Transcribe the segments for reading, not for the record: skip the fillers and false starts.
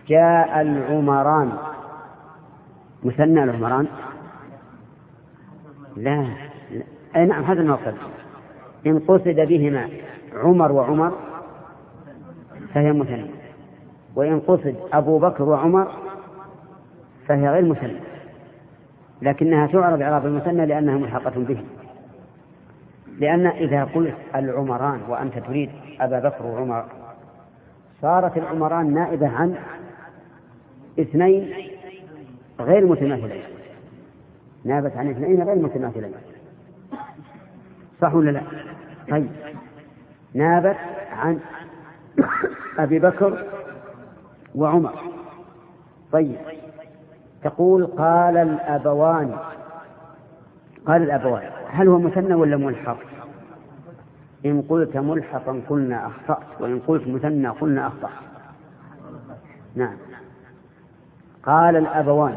جاء العمران مثنى العمران؟ لا. أي نعم، هذا المقصد. إن قصد بهما عمر وعمر فهي مثنى، وإن قصد أبو بكر وعمر فهي غير مثنى، لكنها تعرب إعراب المثنى لأنها ملحقة به. لأن إذا قلت العمران وأنت تريد أبا بكر وعمر صارت العمران نائبة عن اثنين غير متماثلين، نابت عن اثنين غير متماثلين، صح ولا لا؟ طيب، نابت عن أبي بكر وعمر. طيب، تقول قال الأبوان. قال الأبوان هل هو مثنى ولا ملحق؟ إن قلت ملحقا قلنا أخطأت، وإن قلت مثنى قلنا أخطأ. نعم، قال الأبوان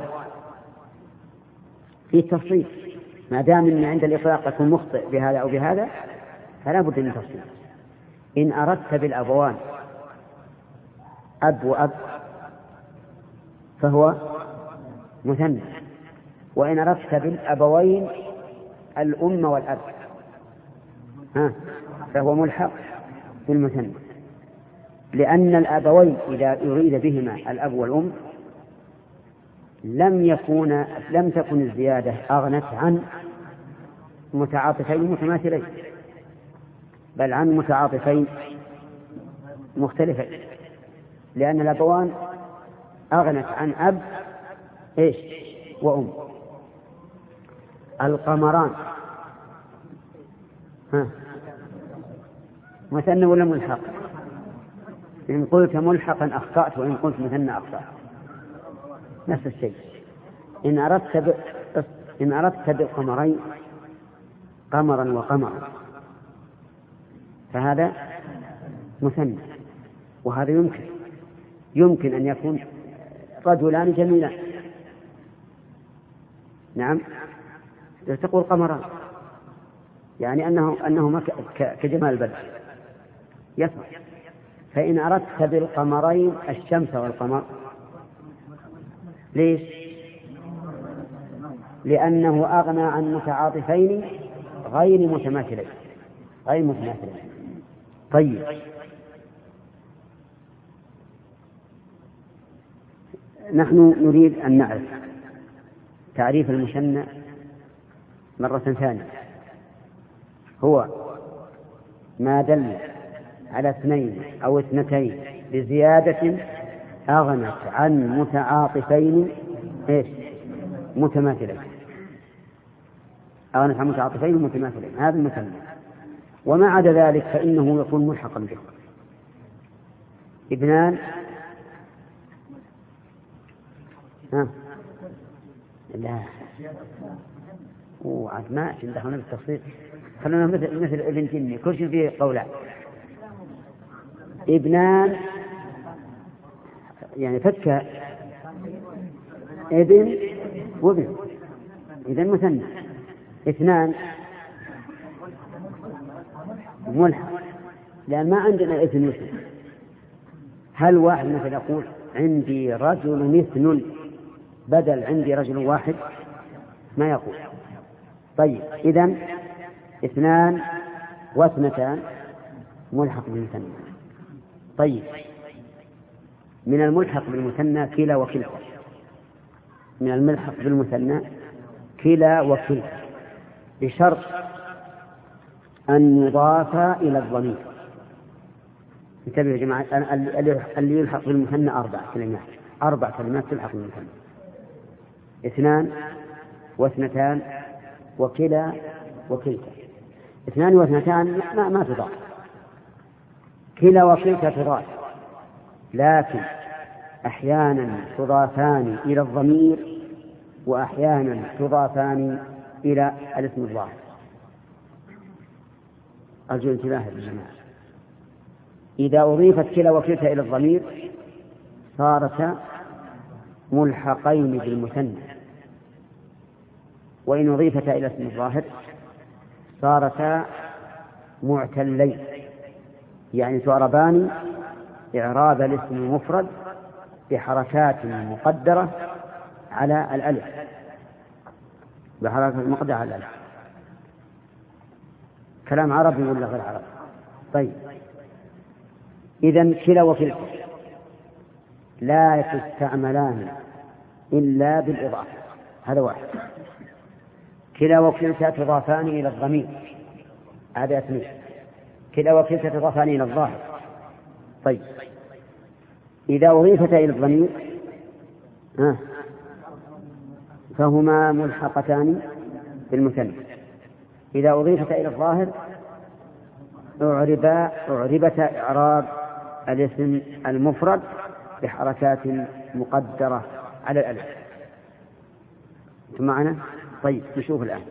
في تفصيل، ما دام أن عند الإطلاق يكون مخطئ بهذا أو بهذا فلا بد من تفصيل. إن أردت بالأبوان أب وأب فهو مثنى، وإن أردت بالأبوين الأم والأب فهو ملحق بالمثنى، لأن الأبوين إذا يريد بهما الأب والأم لم تكن الزيادة أغنت عن متعاطفين متماثلين، بل عن متعاطفين مختلفين، لأن الأبوان أغنت عن أب وأم. القمران مثنى ولا ملحق؟ إن قلت ملحقا أخطأت، وإن قلت مثنى أخطأت، نفس الشيء. إن أردت بالقمرين قمرا وقمرا فهذا مثنى، وهذا يمكن أن يكون رجلان جميلان. نعم، تقول قمران يعني أنهما كجمال البدر يصح. فإن أردت بالقمرين الشمس والقمر، ليش؟ لأنه أغنى عن متعاطفين غير متماثلين. طيب، نحن نريد أن نعرف تعريف المثنى مرة ثانية. هو ما دل على اثنين أو اثنتين بزيادة أغنت عن متعاطفين متماثلين. أغنت عن متعاطفين متماثلين، هذا المثنى. وما عدا ذلك فإنه يكون ملحقا به. ابنان لا وعد ما دخلنا بالتفصيل، خلونا مثل ابن جني كل شيء فيه قولان. ابنان يعني فك ابن وابن، إذن مثنى. اثنان ملحق، لأن ما عندنا اثن مثل. هل واحد مثل يقول عندي رجل مثل بدل عندي رجل واحد؟ ما يقول. طيب، إذن اثنان واثنتان ملحق بالمثنى. طيب، من الملحق بالمثنى كلا وكلتا. من الملحق بالمثنى كلا وكلتا، بشرط أن يضاف إلى الضمير. انتبهوا يا جماعة، اللي يلحق بالمثنى أربع كلمات تلحق بالمثنى: اثنان واثنتان وكلا وكلتا. اثنان واثنتان ما تضاف، كلا وكلتا تضاف، لكن أحيانا تضافان إلى الضمير وأحيانا تضافان إلى الاسم الظاهر. أرجو انتباه الجماعة، إذا أضيفت كلا وكلتا إلى الضمير صارتا ملحقين بالمثنى، وإن أضيفتا إلى اسم الظاهر صارتا معتلين، يعني تعربان إعراب الاسم المفرد بحركات مقدرة على الألف، بحركات مقدرة على الألف. كلام عربي ولا غير عربي؟ طيب، إذن كلا وكلتا لا تستعملان إلا بالإضافة، هذا واحد. كلا وكلتا تضافان إلى الضمير، هذا اثنين. كلا وكلتا تضافان إلى الظاهر. طيب، إذا أضيفتا إلى الضمير فهما ملحقتان بالمثنى. إذا أضيفتا إلى الظاهر أعربتا إعراب الاسم المفرد بحركات مقدرة على الألف. معنا؟ طيب، نشوف الآن.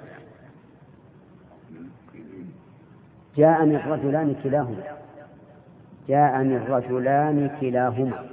جاءني الرجلان كلاهما. جاءني الرجلان كلاهما،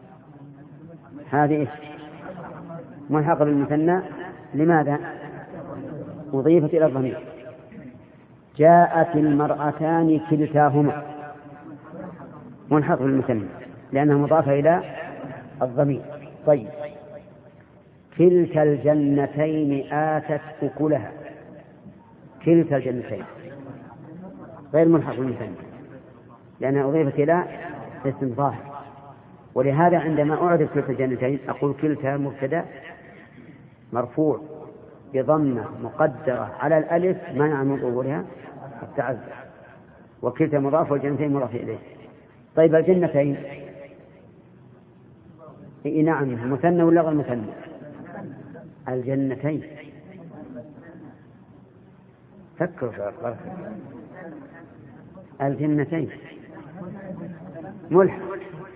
هذه ملحق بالمثنى. لماذا؟ أضيفت إلى الضمير. جاءت المرأتان كلتاهما، ملحق بالمثنى لأنها مضافة إلى الضمير. طيب، كلتا الجنتين آتت أكلها. كلتا الجنتين غير ملحق بالمثنى لأنها أضيفت إلى اسم ظاهر. ولهذا عندما أعرف كلتا الجنتين أقول كلتا مبتدأ مرفوع بضمة مقدرة على الألف منع من ظهورها التعذر، وكلتا مضاف والجنتين مضاف إليه. طيب، الجنتين نعم مثنى ولا غير مثنى؟ الجنتين. فكروا في الغرفة. الجنتين ملحق.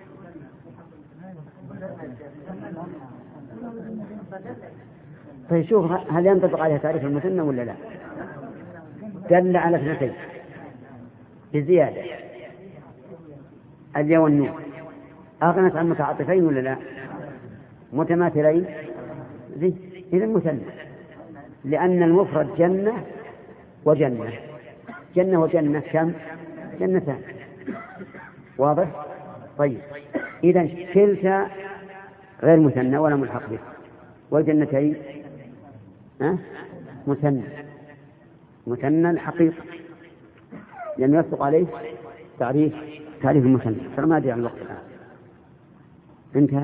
طيب، شوف هل ينطبق عليها تعريف المثنى ولا لا؟ دل على اثنتين بزيادة، الياء والنون. أغنت عن متعاطفين ولا لا؟ متماثلين. إذا مثنى، لأن المفرد جنة وجنة. جنة وجنة كم؟ جنتان. واضح؟ طيب، إذا كلتا غير مثنى ولا ملحق به، والجنتين مثنى الحقيقة لم يصدق عليه تعريف المثنى. ترى ما أدري عن الوقت الآن. انتهى.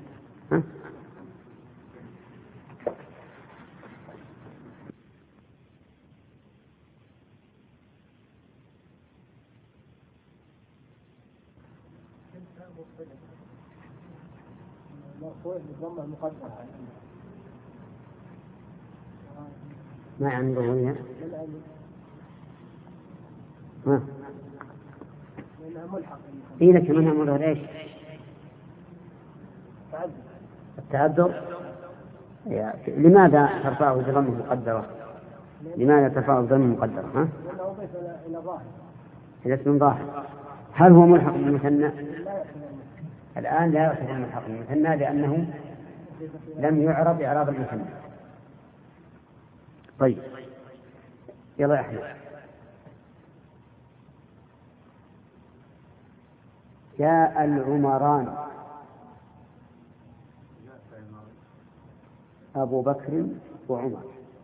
ما يعني ضرورية؟ إيه لك منها مرة ليش؟ التعذر. لماذا ترفعه بضمه مقدرة؟ لماذا ترفعه بضمه مقدرة؟ إلى اسم ظاهر. هل هو ملحق بالمثنى؟ الآن لا يعتبر ملحق بالمثنى لأنه لم يعرب إعراب المثنى. طيب، يلا يا أحمد. جاء العمران أبو بكر وعمر.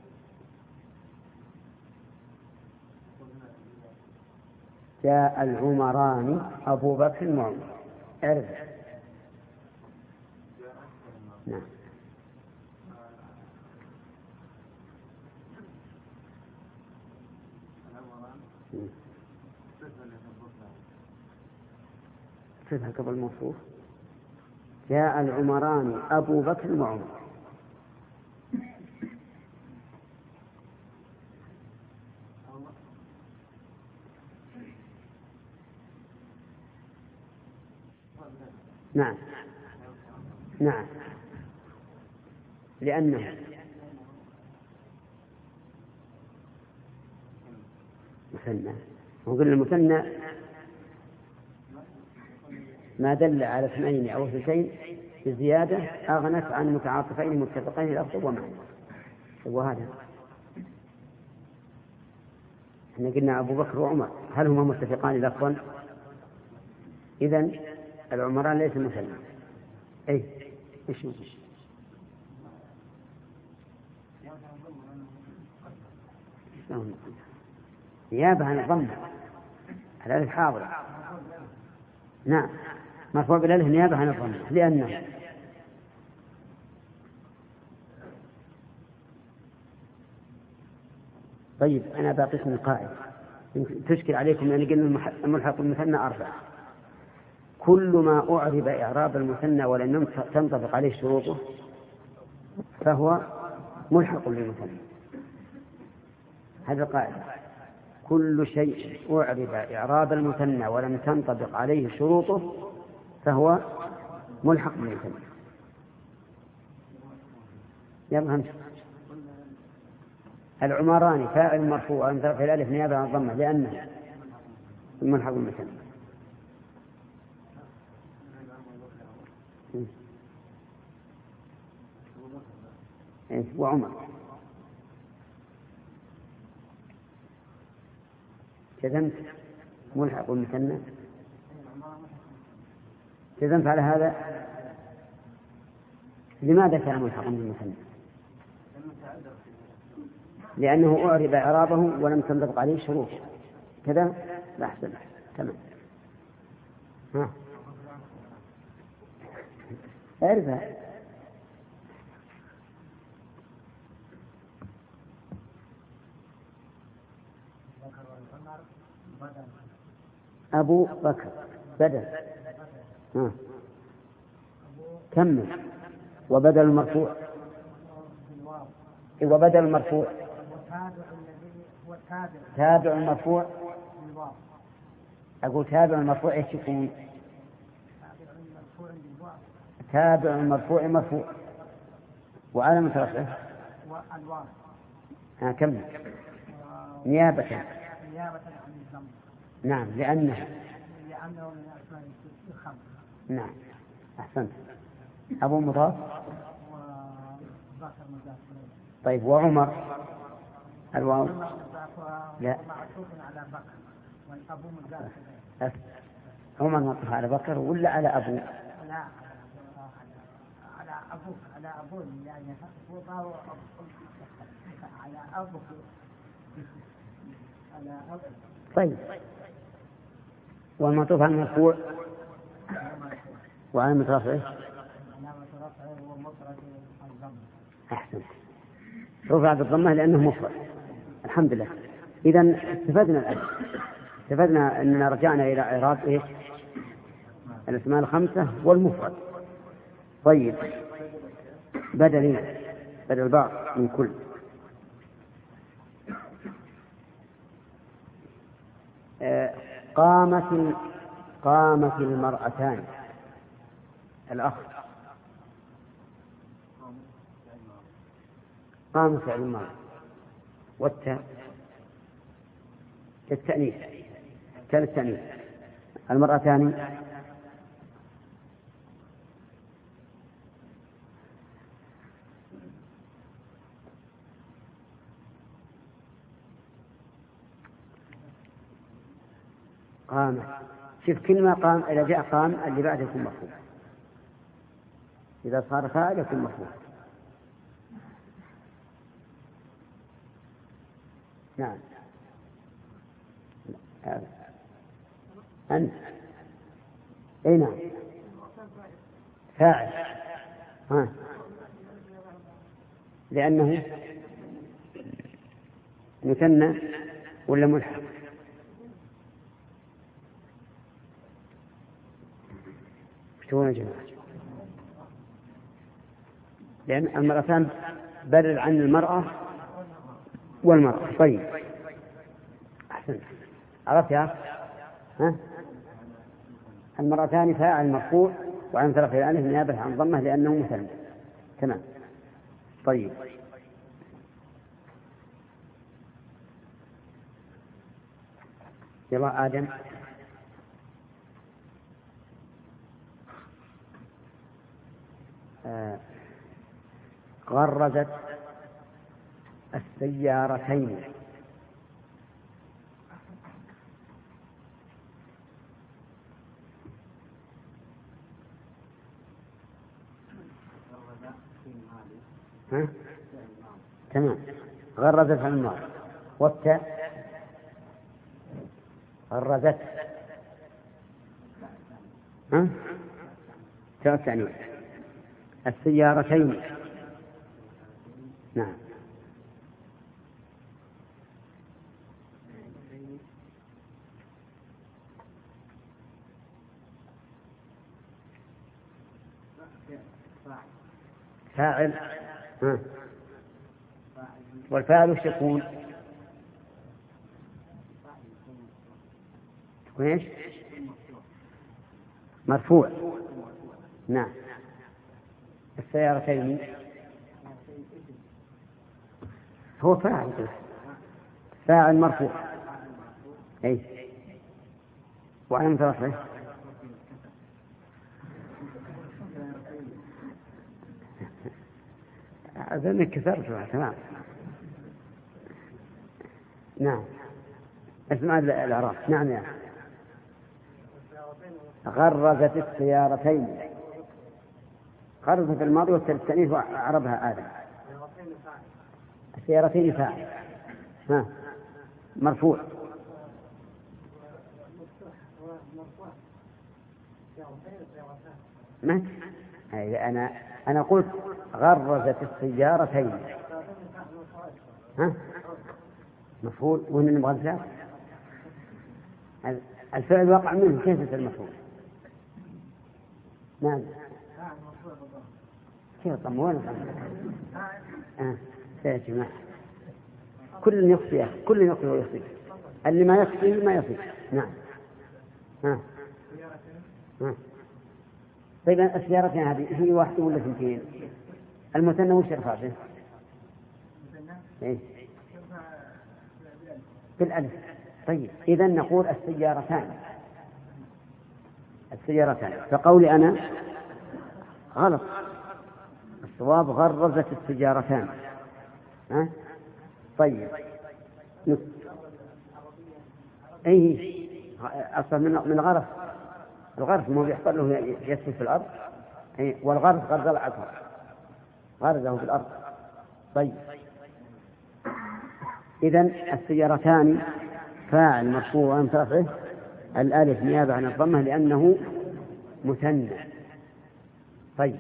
جاء العمران أبو بكر وعمر. اعرف. نعم. صفة قبل موصوف. جاء العمران أبو بكر وعمر. نعم نعم، لأنه مثنى. وقلنا المثنى ما دل على اثنين أو اثنتين بزيادة أغنت عن متعاطفين متفقين لفظا ومعنى. وهذا احنا قلنا أبو بكر وعمر، هل هما متفقان لفظا؟ إذن العمران ليس مثنى. اي ايش نيابة عن الضمة. الألف حاضرة. نعم مرفوع بالألف نيابة عن الضمة لأنه طيب أنا باقيكم القاعدة تشكل عليكم لأن قلنا الملحق المثنى 4. كل ما أعرب إعراب المثنى ولم تنطبق عليه شروطه فهو ملحق بالمثنى. هذه القاعدة. كل شيء أعرب إعراب المثنى ولم تنطبق عليه شروطه فهو ملحق بالمثنى. يلا همس. العمران فاعل مرفوع عن طرف الألف نيابة عن الضمة لأنه ملحق بالمثنى. وعمر جزمت ملحق بالمثنى. جزمت على هذا. لماذا كان ملحقا بالمثنى؟ لأنه أعرب إعرابه ولم تنطبق عليه شروط كذا. لا أحسن تمام. ها أعرفها. أبو بكر بدل. ها كمل. وبدل المرفوع. وبدل المرفوع تابع المرفوع. أقول تابع المرفوع إيش يكون؟ تابع المرفوع مرفوع وعلامة رفعه كمل. نيابة عن الضم. نعم لأنه من أسماء الخمس. نعم أحسنت. أبو مضاف. طيب وعمر الواو لا عمر مطلق على بكر ولا على أبو؟ لا على أبوك على أبو يعني على أبوك على أبو. طيب والمعطوف على المرفوع وعلامة رفعه أحسن رفع بالضمة لأنه مفرد. الحمد لله. إذن استفدنا الآن استفدنا أننا رجعنا إلى إعراب إيش؟ الأسماء الخمسة والمفرد. طيب بدل بعض من كل. قامت المرأتان. الأخ قام فعل الماضي والتاء للتأنيث. المرأتان قام. شوف كلمة قام إذا جاء قام اللي بعده يكون مرفوع. إذا صار فاعل يكون مرفوع. نعم أنت أي نعم فاعل. لأنه مثنى ولا ملحق؟ شو يا جماعة؟ لأن المرأتان بدل عن المرأة والمرأة. طيب أحسن عرفت يا المرأتان فاعل مرفوع وعن طرف الألف نيابة عن ضمه لأنه مثنى. تمام. طيب يلا آدم. غرزت السيارتين. ها؟ تمام. غرزت على الماء. والتاء غرزت. ها؟ تاء التأنيث. السيارتين. نعم. فاعل. ها. والفاعل وش يكون؟ تكون ايش؟ مرفوع. نعم. السيارتين هو فاعل. فاعل مرفوع. اي. وعلامة رفعه أظنك كسرتها. تمام. نعم. اسمع الإعراب. نعم يعني. غرزت السيارتين. غرزت الماضي والتأنيث وعربها آدم. السيارتين فاعل. ها. مرفوع. ما أنا قلت غرزت السيارتين. ها؟ مفعول. وإن نبغى الفعل. الفعل وقع منه كيف يصير المفعول؟ نعم. كيف طموان؟ يا جماعة كل يخفي، كل يخفي ويخفي. اللي ما يخفي ما يخفي. نعم. ها. طيب السيارتين هذه هي واحدة ولا اثنتين؟ المثنى وش يرفع به؟ إيه؟ بالألف. طيب إذا نقول السيارتان. فقولي أنا غلط. الصواب غرزت السيارتان. ها؟ طيب أي أصلا من غرف. الغرف مو بيحصل له يسكن في الأرض. والغرف غرز العطر غرزه في الأرض. طيب إذن السيارتان فاعل مرفوع وعلامة رفعه الألف نيابة عن الضمة لأنه مثنى. طيب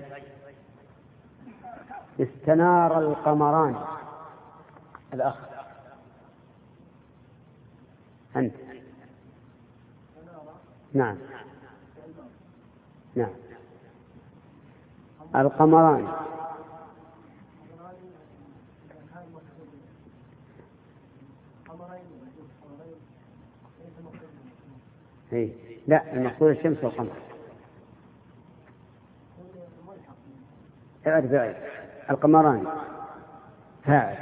استنار القمران. الأخ أنت. نعم. القمران. لا، المقصود الشمس والقمر. اعرف القمران فاعل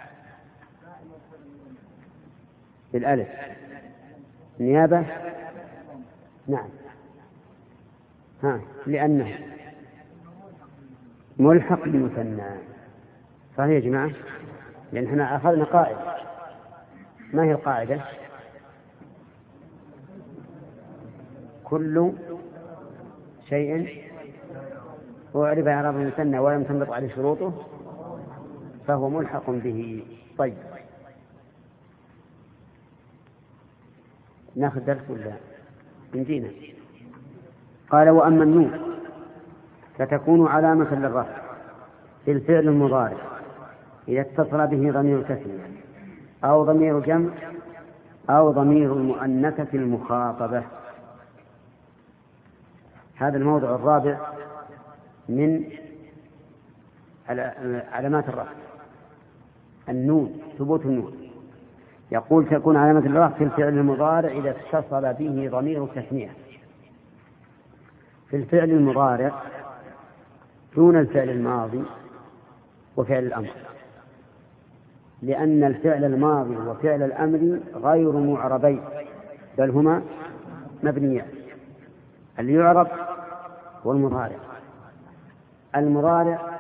بالألف نيابة. نعم. لأنه ملحق بالمثنى. صحيح يا جماعة؟ لأن احنا أخذنا قاعدة. ما هي القاعدة؟ كل شيء أعرب إعراب المثنى ولم تنطبق عليه شروطه فهو ملحق به. طيب ناخذ درس ولا نجينا؟ قال وأما النون فتكون علامة للرفع في الفعل المضارع إذا اتصل به ضمير تثنية أو ضمير جمع أو ضمير المؤنثة المخاطبة. هذا الموضع الرابع من علامات الرفع. النون، ثبوت النون. يقول تكون علامة الرفع في الفعل المضارع إذا اتصل به ضمير تثنية. في الفعل المضارع دون الفعل الماضي وفعل الأمر، لأن الفعل الماضي وفعل الأمر غير معربين بل هما مبنيان. اللي يعرب والمضارع. المضارع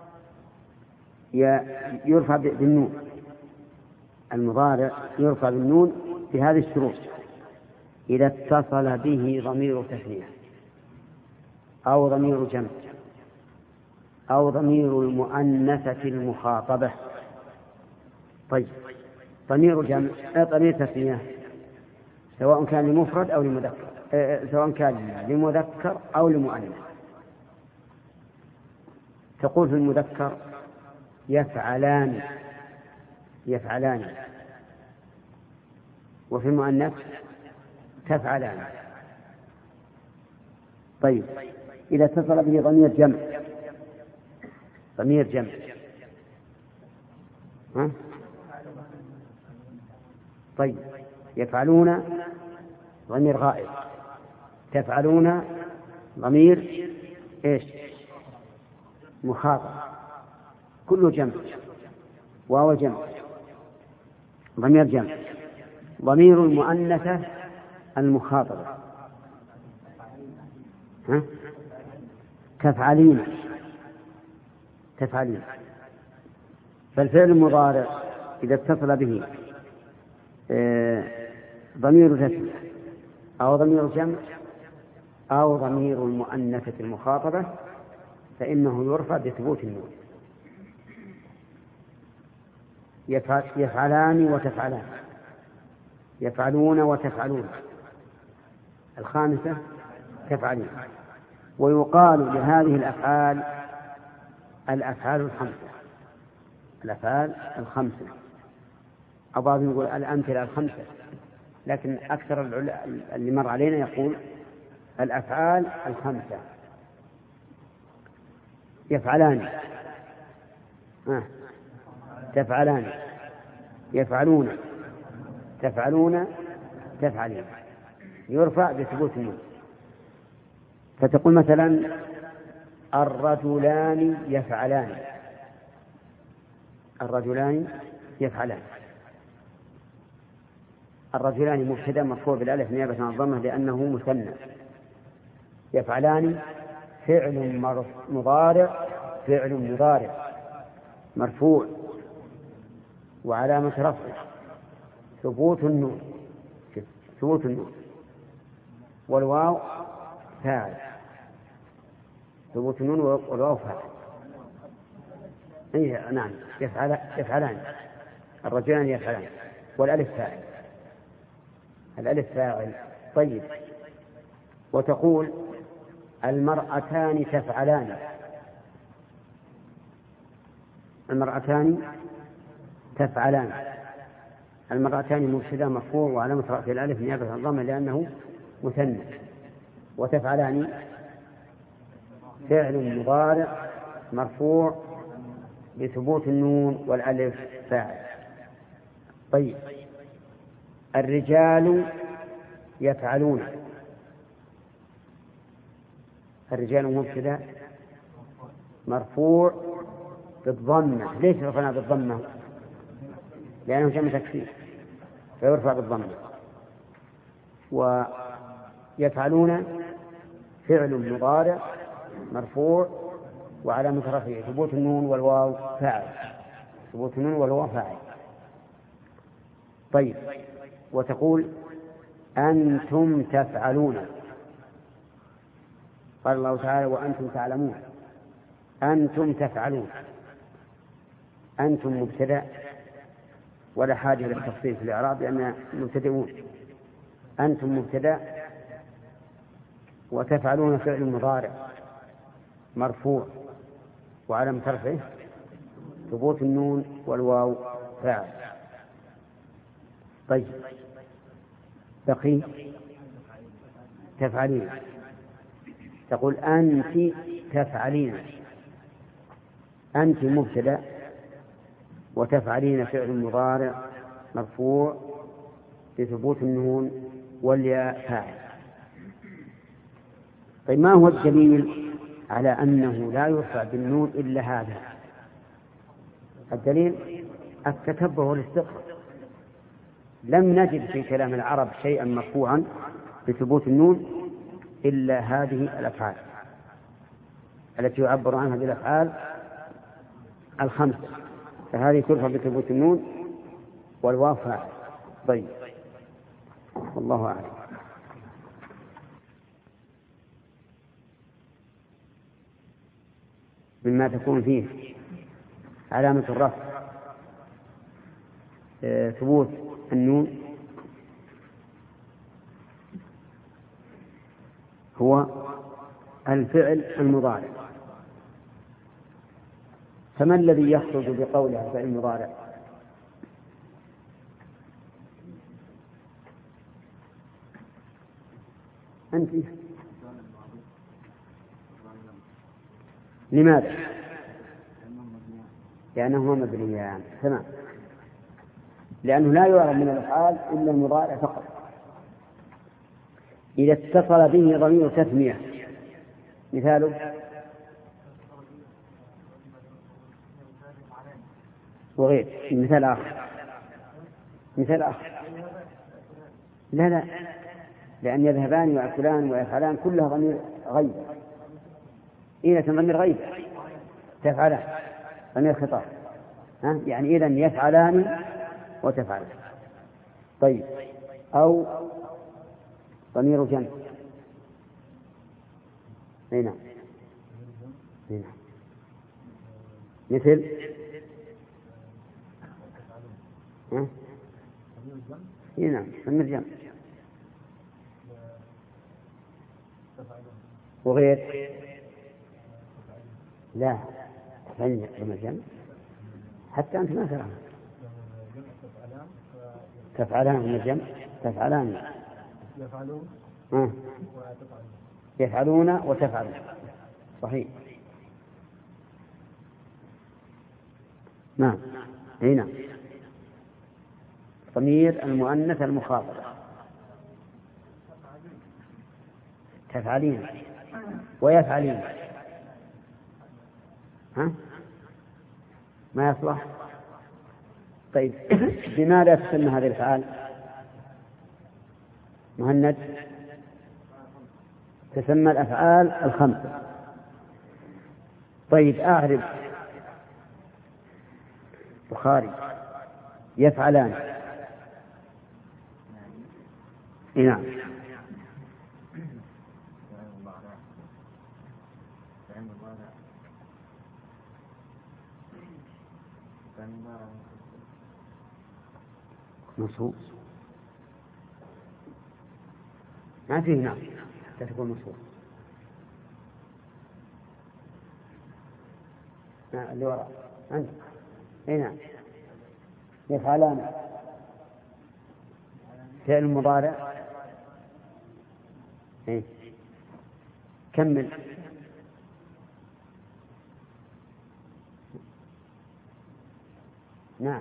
يرفع بالنون. المضارع يرفع بالنون بهذه الشروط: إذا اتصل به ضمير تثنية أو ضمير جمع أو ضمير المؤنثة المخاطبة. طيب، ضمير جمع ضمير تثنية سواء كان لمفرد أو لمذكر، سواء كان لمذكر أو لمؤنث. تقول في المذكر يفعلان، وفي المؤنث تفعلان. طيب، إذا اتصل به ضمير جمع ها؟ طيب، يفعلون ضمير غائب، تفعلون ضمير ايش؟ مخاطب، كله جمع، واو جمع، ضمير جمع. ضمير المؤنثة المخاطبة ها؟ تفعلين. فالفعل المضارع إذا اتصل به ضمير تثنية أو ضمير جمع أو ضمير المؤنثة المخاطبة فإنه يرفع بثبوت النون. يفعلان وتفعلان، يفعلون وتفعلون، الخامسة تفعلين. ويقال لهذه الأفعال الأفعال الخمسة، أو بعضهم يقول الأمثلة الخمسة، لكن أكثر اللي مر علينا يقول الأفعال الخمسة. يفعلان، تفعلان، يفعلون، تفعلون، تفعلين، يرفع بثبوت النون. فتقول مثلا الرجلان يفعلان. الرجلان مبتدأ مرفوع بالألف نيابة عن الضمة لأنه مثنى. يفعلان فعل مضارع مرفوع وعلامة رفعه ثبوت النون، والواو فاعل، ثبوت النون والواو فاعل. نعم، يفعلان، الرجلان يفعلان، والألف فاعل. طيب، وتقول المرأتان تفعلان. المرأتان مبتدأ مرفوع وعلامة رفعه الألف نيابة عن الضمة لأنه مثنى. وتفعلان فعل مضارع مرفوع بثبوت النون والألف فاعل. طيب، الرجال يفعلون. الرجال مبتدأ مرفوع بالضمة. ليش رفعنا بالضمة؟ لأنه جمع تكسير فيرفع بالضمة. ويفعلون فعل مضارع مرفوع وعلامة رفعه ثبوت النون والواو فاعل. طيب، وتقول أنتم تفعلون. قال الله تعالى وأنتم تعلمون. أنتم تفعلون، أنتم مبتدأ ولا حاجة للتفصيل في الإعراب لأننا مبتدئون. أنتم مبتدأ وتفعلون فعل مضارع مرفوع وعلامة رفعه ثبوت النون والواو فاعل. طيب، بقي تفعلين. تقول أنت تفعلين. أنت مبتدأ وتفعلين فعل مضارع مرفوع بثبوت النون والياء فاعل. طيب، ما هو الدليل على أنه لا يرفع بالنون إلا هذا؟ الدليل التتبع والاستقراء. لم نجد في كلام العرب شيئا مرفوعا بثبوت النون إلا هذه الأفعال التي يعبر عنها بالأفعال الخمسة، فهذه ترفع بثبوت النون والواو فاعل. طيب، والله أعلم. مما تكون فيه علامة الرفع ثبوت النون هو الفعل المضارع. فما الذي يخرج بقولها الفعل المضارع؟ أنت لماذا؟ لأنهما مبنيان. تمام. لأنه لا يعرف من الأفعال إلا المضارع فقط. إذا اتصل به ضمير تثنية مثاله وغير. مثال آخر لا لأن يذهبان ويأكلان ويفعلان كلها ضمير غيب. إذا ضمير غيب تفعلان ضمير خطاب يعني إذن يفعلان وتفعلان. طيب أو ضمير جمع. نعم مثل نعم ضمير جمع وغير لا تفعلين ضمير جمع حتى أنت ما ترى تفعلان من الجمع تفعلان يفعلون وتفعلون صحيح. نعم هنا ضمير المؤنث المخاطب تفعلين ويفعلين ما يصلح. طيب بماذا تسمى هذه الأفعال؟ مهند تسمى الأفعال الخمسة. طيب أعرف بخاري يفعلان. نعم منصوب ما فيه نعم حتى تكون منصوب. اللي وراء أنت نعم يفعلان فعل مضارع كمل. نعم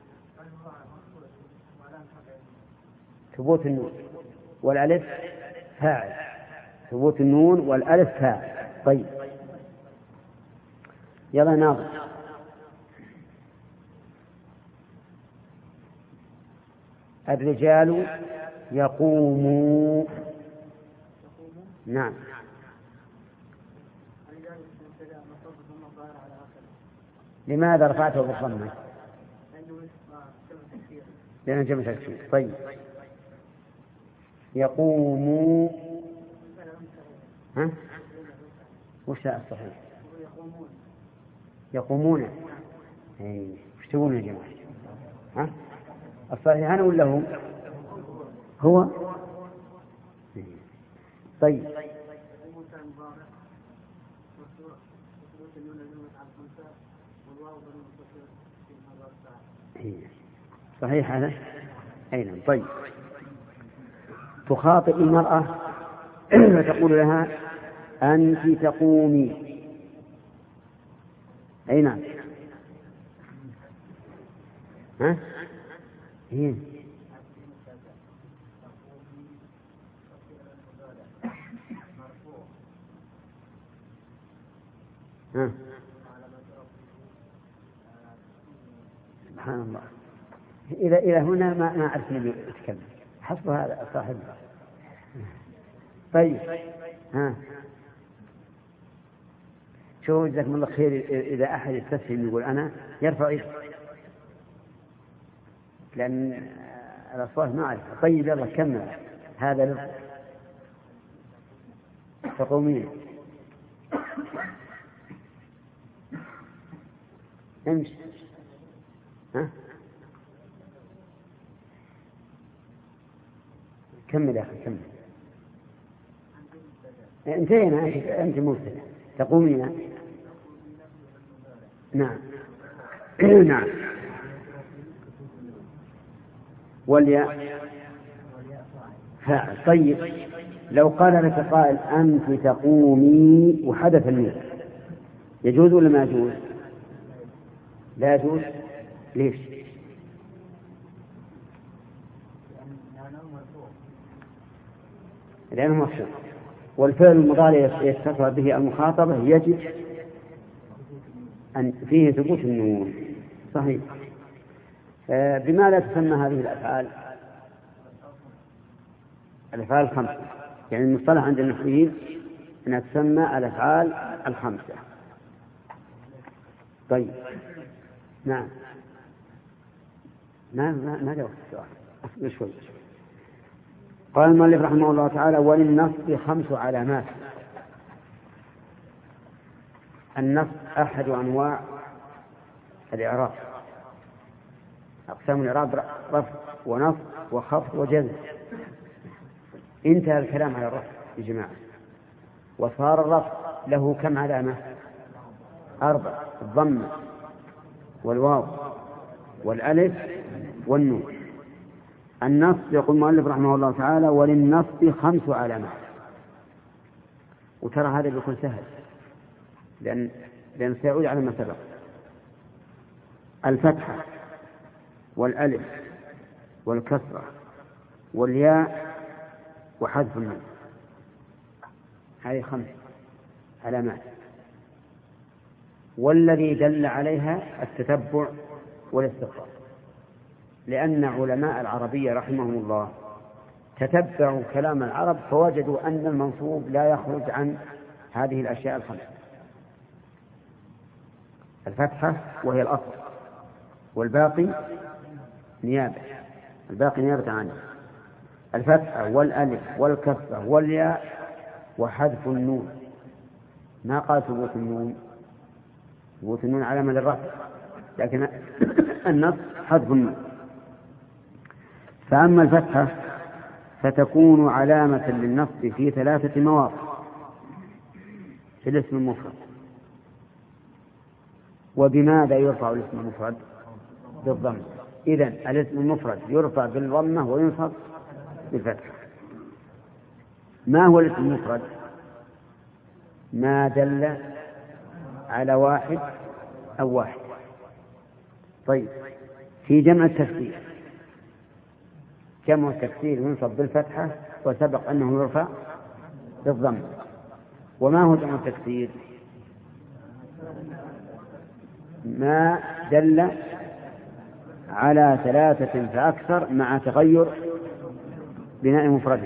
ثبوت النون والألف فاعل. ثبوت النون والألف فاعل. طيب يلا ناظر. الرجال يقومون. نعم لماذا رفعته بالضمة؟ لأنه جمع تكسير. طيب يقومون وش الصحيح؟ يقومون وش تقولون يا جماعة؟ الصحيح أنا ولا هو؟ طيب صحيح هذا أين؟ طيب تخاطب المرأة فتقول لها أنت تقومي. أي نعم هي سبحان الله. إلى هنا ما أعرف من يتكلم حسب هذا صاحبنا. طيب شو جزاكم الله خير. إذا أحد يستسلم يقول أنا يرفع يده لأن الأصوات ما أعرف. طيب يلا كمل هذا لفظ تقومين. امشي. ها؟ كمل يا أخي كمل. انتهينا. أنت مبتدأ تقومين. نعم. نعم. والياء فاعل. طيب لو قال لك قائل أنت تقومي وحدث النون يجوز ولا ما يجوز؟ لا يجوز. ليش؟ لأنه مرفوع، والفعل المضارع يتصل به المخاطبة يجب أن فيه ثبوت النون. صحيح. بماذا تسمى هذه الأفعال؟ الأفعال الخمسة، يعني المصطلح عند النحويين أنها تسمى الأفعال الخمسة. طيب نعم. ما جاوبت السؤال. شوي. قال المؤلف رحمه الله تعالى: وللنصب 5 علامات. النصب أحد أنواع الإعراب، أقسام الإعراب: رفع ونصب وخفض وجزم. انتهى الكلام على الرفع يا جماعة، وصار الرفع له كم علامة؟ 4: الضمة والواو والألف والنون. النصب يقول المؤلف رحمه الله تعالى: وللنصب 5 علامات. وترى هذا بيكون سهل لأن سيعود على ما سبق: الفتحة والألف والكسرة والياء وحذف النون. هذه 5 علامات، والذي دل عليها التتبع والاستقراء، لأن علماء العربية رحمهم الله تتبعوا كلام العرب فوجدوا أن المنصوب لا يخرج عن هذه الأشياء 5: الفتحة وهي الأصل، والباقي نيابة عنه، الفتحة والألف والكسرة والياء وحذف النون. ما قال ثبوت النون، ثبوت النون علامة للرفع، لكن النص حذف النون. فأما الفتحة فتكون علامة للنصب في 3 مواضع في الاسم المفرد. وبماذا يرفع الاسم المفرد؟ بالضمة. إذن الاسم المفرد يرفع بالضمة وينصب بالفتحة. ما هو الاسم المفرد؟ ما دل على واحد أو واحد. طيب في جمع التكسير، جمع التكسير ينصب بالفتحة وسبق أنه يرفع بالضمة. وما هو جمع التكسير؟ ما دل على 3 فأكثر مع تغير بناء مفرده،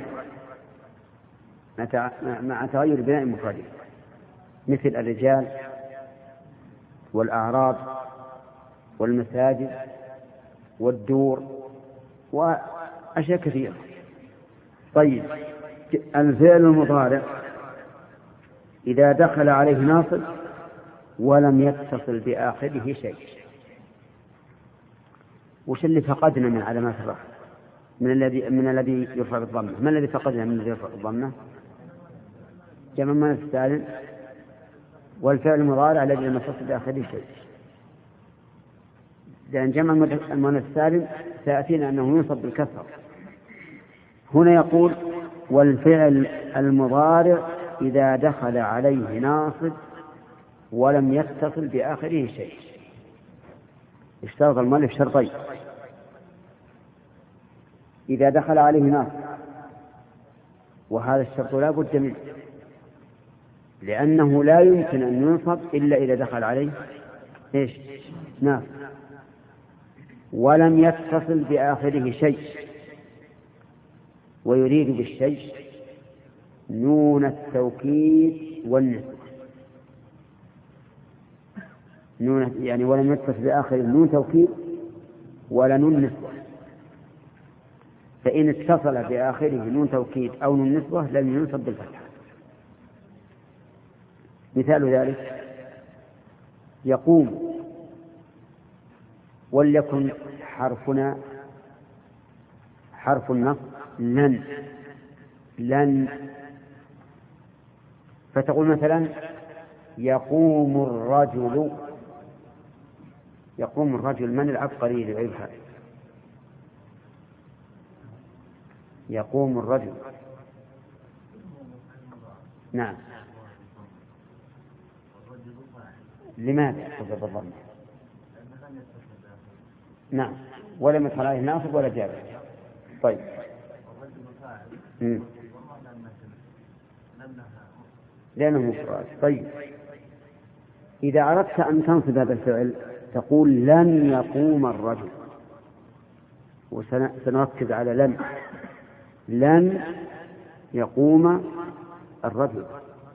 مع تغير بناء مفرده، مثل الرجال والأعراض والمساجد والدور وأشياء كثيرة. طيب الفعل المضارع إذا دخل عليه ناصب ولم يتصل بآخره شيء. وش اللي فقدنا من علامات الرفع من الذي يرفع بالضمة؟ ما الذي فقدنا من الذي يرفع بالضمة؟ جمع المؤنث السالم والفعل المضارع الذي لم يتصل بآخره شيء. لأن جمع المؤنث السالم سيأتينا أنه ينصب بالكسر. هنا يقول: والفعل المضارع إذا دخل عليه ناصب ولم يتصل بآخره شيء. اشترط المؤلف شرطين: إذا دخل عليه ناصب، وهذا الشرط لا بد منه، لأنه لا يمكن أن ينصب إلا إذا دخل عليه ناصب، ولم يتصل بآخره شيء. ويريد بالشيء نون التوكيد والنسبة. يعني ولم يتصل بآخره نون توكيد ولا نون نسبة. فإن اتصل بآخره نون توكيد أو نون نسبة لم ينصب بالفتحة. مثال ذلك: يقوم وليكن حرفنا حرف النصب لن، فتقول مثلا يقوم الرجل، من العبقري لعبها؟ يقوم الرجل، نعم. لماذا حسب الظن؟ نعم، ولم يدخل عليه ناصب ولا جابر. طيب لأنه مفرد. طيب إذا أردت أن تنصب هذا الفعل تقول لن يقوم الرجل، وسنركز على لن يقوم الرجل.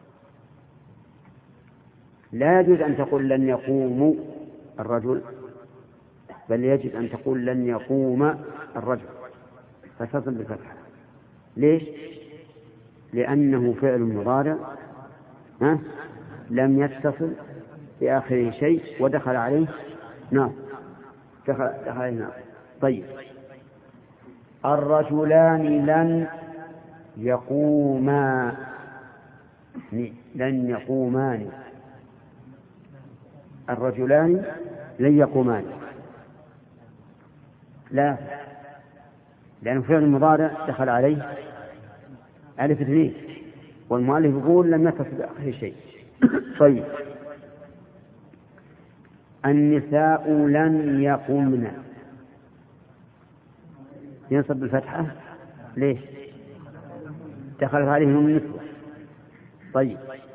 لا يجوز أن تقول لن يقوم الرجل، بل يجب أن تقول لن يقوم الرجل فتصل بالفتحة. ليش؟ لأنه فعل مضارع لم يتصل بآخره شيء ودخل عليه ناصب. دخل عليه ناصب. طيب الرجلان لن يقومان، الرجلان لن يقومان، لا، لأنه فعل مضارع دخل عليه ألف اثنين، والمؤلف يقول لم يتصل بآخره شيء. طيب النساء لن يقومن، ينصب بالفتحة. ليش؟ دخلت عليهم النسوة. طيب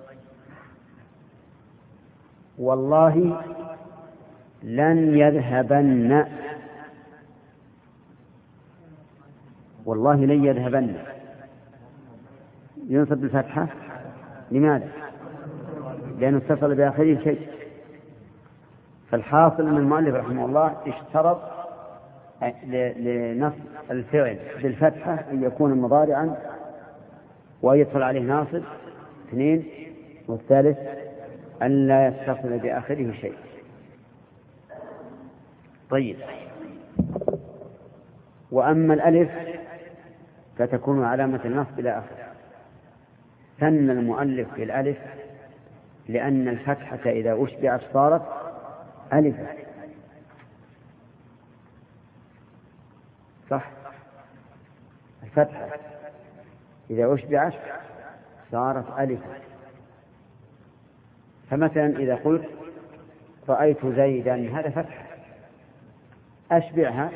والله لن يذهبن، والله لن يذهبن، ينصب بالفتحة. لماذا؟ لأنه اتصل بآخره شيء. فالحاصل من المؤلف رحمه الله اشترط لنصب الفعل بالفتحة أن يكون مضارعا ويدخل عليه ناصب 2، والثالث أن لا يتصل بآخره شيء. طيب وأما الألف فتكون علامة النصب إلى آخره. ثنى المؤلف بالألف لأن الفتحة إذا أشبعت صارت ألفا، صح؟ الفتحة إذا أشبعت صارت ألفا. فمثلا إذا قلت رأيت زيدا، هذا فتحة، أشبعها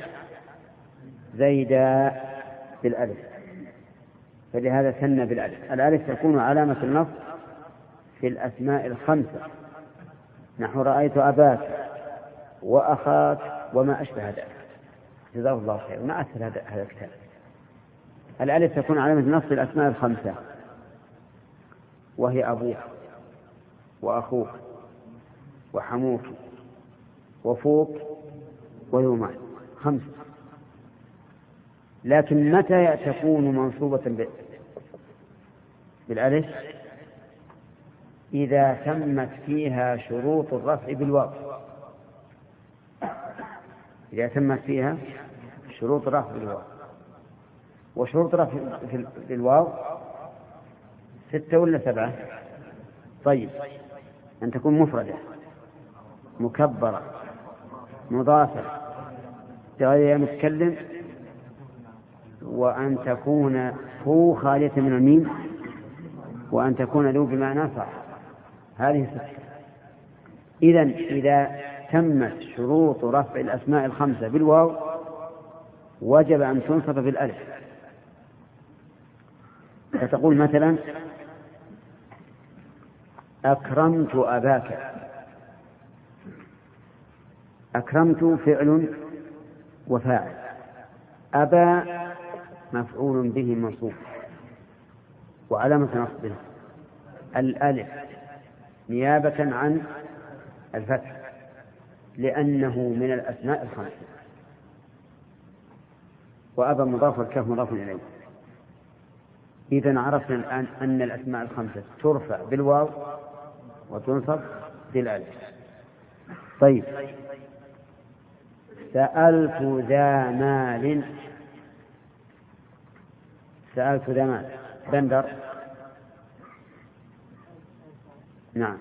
زيدا بالألف، فلهذا ثنى بالألف. الألف تكون علامة النصب في الأسماء الخمسة، نحو رأيت أباك وأخاك وما أشبه ذلك. جزاه الله خير، ما أسهل هذا الكتاب. الألف تكون علامة النصب في الأسماء الخمسة، وهي أبوك وأخوك وحموك وفوك ويومان، 5. لكن متى تكون منصوبة بالألف؟ إذا تمت فيها شروط الرفع بالواو. إذا تمت فيها شروط الرفع بالواو. وشروط الرفع بالواو 6 ولا 7؟ طيب أن تكون مفردة مكبرة مضافة غير متكلم، وأن تكون فو خالية من الميم، وأن تكون ذو بمعنى صح. هذه 6. إذن إذا تمت شروط رفع الأسماء الخمسة بالواو وجب أن تنصب بالألف. فتقول مثلا أكرمت أباك. أكرمت فعل وفاعل، أبا مفعول به منصوب، وعلامة نصبه الألف نيابة عن الفتح، لأنه من الأسماء الخمسة، وأبا مضاف والكاف مضاف إليه. إذن عرفنا الآن أن الأسماء الخمسة ترفع بالواو وتنصب بالألف. طيب سألت ذا مال. سألت ذا مال. بندر. نعم.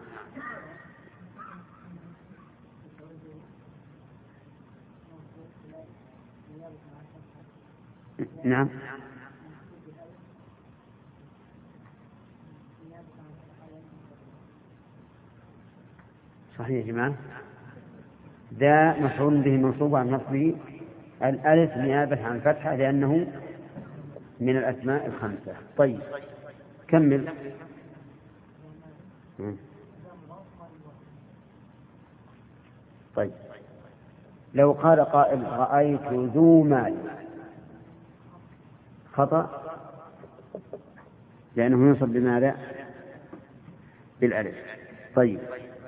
نعم. صحيح يا جماعة. ذا مفعول به منصوب عن نصبه الألف نيابة عن الفتحة لأنه من الأسماء الخمسة. طيب كمل. طيب لو قال قائل رأيت ذو مال خطأ لأنه ينصب بماذا؟ بالألف. طيب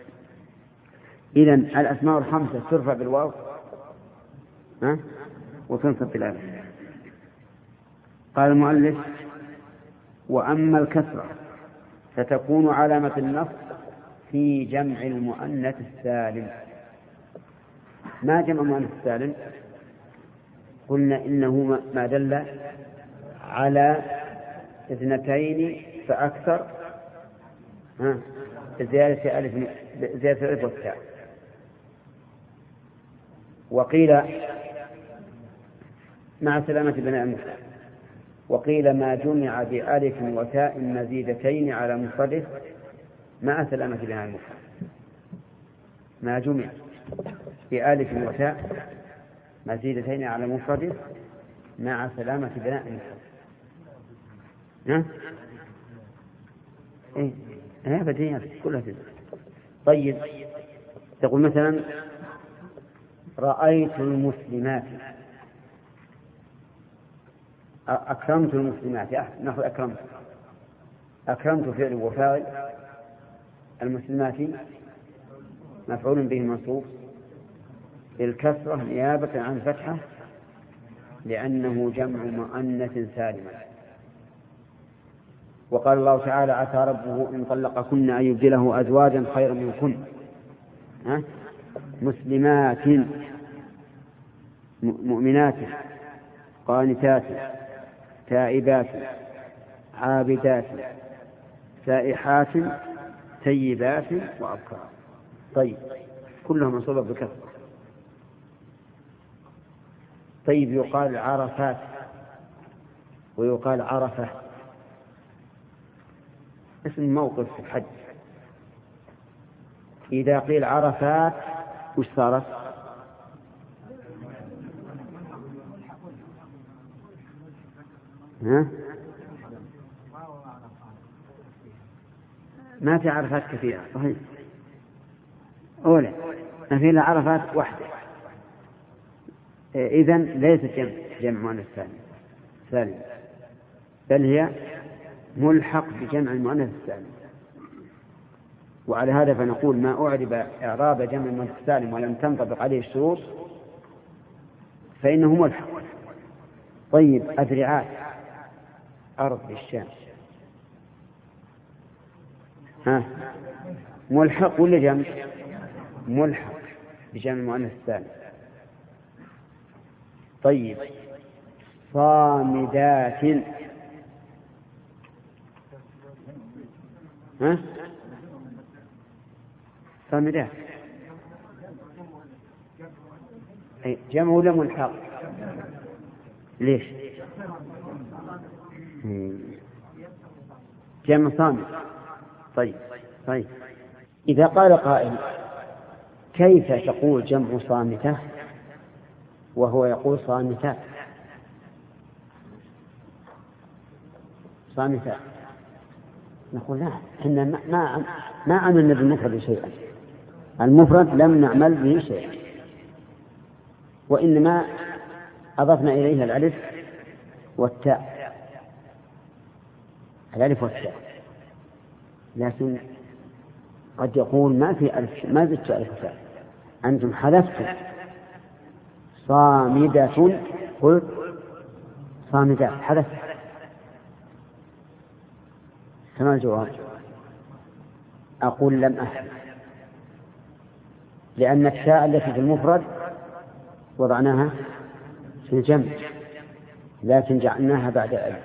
إذن الأسماء الخمسة ترفع بالواو وتنصب بالألف. قال المؤلف وأما الكسرة فتكون علامة النصب في جمع المؤنث السالم. ما جمع المؤنث السالم؟ قلنا إنه ما دل على اثنتين فأكثر زيادة الألف والتاء. وقيل مع سلامة بناء المفرد. وقيل ما جمع بألف وتاء مزيدتين على مفرده مع سلامة بناء المفرد. ما جمع بألف وتاء مزيدتين على مفرده مع سلامة بناء المفرد. هي بديهيات كلها تدل. طيب تقول مثلا رأيت المسلمات. أكرمت المسلمات. نأخذ أكرمت فعل وفاعل. المسلمات مفعول به منصوب بالكسرة نيابة عن الفتحة لأنه جمع مؤنث سالما. وقال الله تعالى عسى ربه إن طلقكن أن يبدله أزواجا خيرا منكن مسلمات مؤمنات قانتات تائبات عابدات سائحات تيبات وأبكار. طيب كلها منصوبة بكسرة. طيب يقال عرفات ويقال عرفة. اسم موقف في الحج. إذا قيل عرفات وش صارت؟ ما في عرفات كثيرة. صحيح. أولى ما في إلا عرفات واحدة. إذن ليست جمع مؤنث سالم بل هي ملحق بجمع المؤنث السالم. وعلى هذا فنقول ما أعرب إعراب جمع المؤنث السالم ولم تنطبق عليه الشروط فإنه ملحق. طيب أذرعات أرض الشام ملحق ولا جمع؟ ملحق بجمع المؤنث السالم. طيب صامدات صامدات جمع ولا ملحق؟ ليش؟ جمع صامت. طيب إذا قال قائل كيف تقول جمع صامتة وهو يقول صامتات؟ نقول لا، إحنا ما عملنا بالمفرد شيئا. المفرد لم نعمل به شيئا وإنما أضفنا إليه الألف والتاء. لكن قد يقول ما في ألف، ما زدت ألف وتاء، أنتم حذفتم صامدة قلت صامدات حذفت. فما الجواب؟ أقول لم أحذف لأن التاء التي في المفرد وضعناها في الجمع، لكن جعلناها بعد الألف،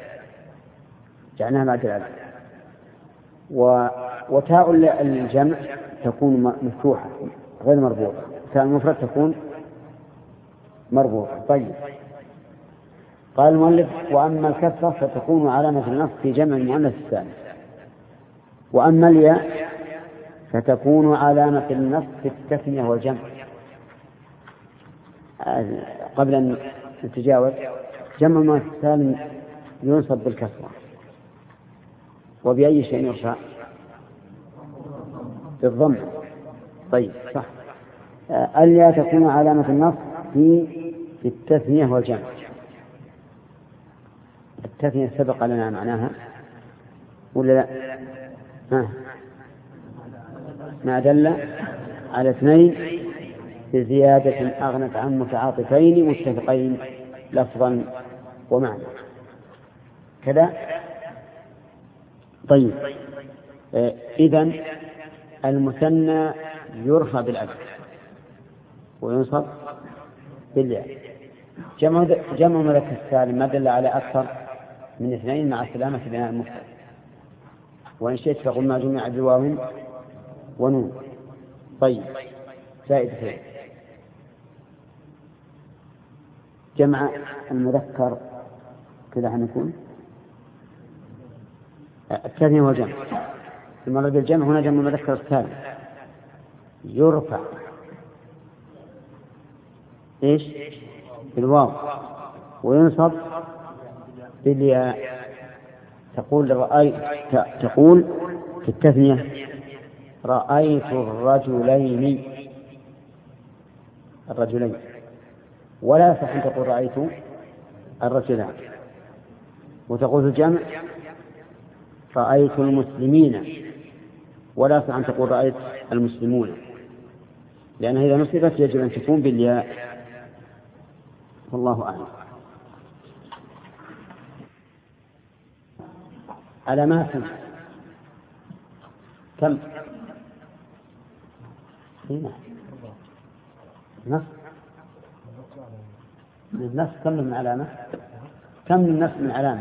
وتاء الجمع تكون مفتوحة غير مربوطة، تاء المفرد تكون مربوطة. طيب، قال المؤلف: وأما الكسرة فتكون علامة النصب في جمع المؤنث السالم، وأما الياء فتكون علامة النصب في التثنية والجمع. قبل أن نتجاوز، جمع المؤنث السالم ينصب بالكسرة، وبأي شيء يرفع؟ بالضم. طيب، صح. الياء تكون علامة النصب في التثنية والجمع. التثنية سبق لنا معناها ولا لا؟ ما دل على اثنين بزيادة أغنت عن متعاطفين متفقين لفظا ومعنى كذا. طيب، إذن المثنى يرفع بالألف وينصب بالياء. جمع مذكر السالم ما دل على أكثر من اثنين مع سلامة بناء المفرد، وإن شئت فقل ما جمع بواو ونون. طيب، فائدتين: جمع المذكر كذا حنكون التثنية والجمع. المرة بالجمع هنا جمع المذكر السالم يرفع إيش؟ بالواو، وينصب بالياء. تقول في التثنية: رأيت الرجلين، ولا يصح أن تقول رأيت الرجلان. وتقول في الجمع: رأيت المسلمين، ولا يصح أن تقول رأيت المسلمون، لأن إذا نصبت يجب أن تكون بالياء. والله أعلم. علامات كم؟ نص كم من علامة؟ كم من نص من علامة؟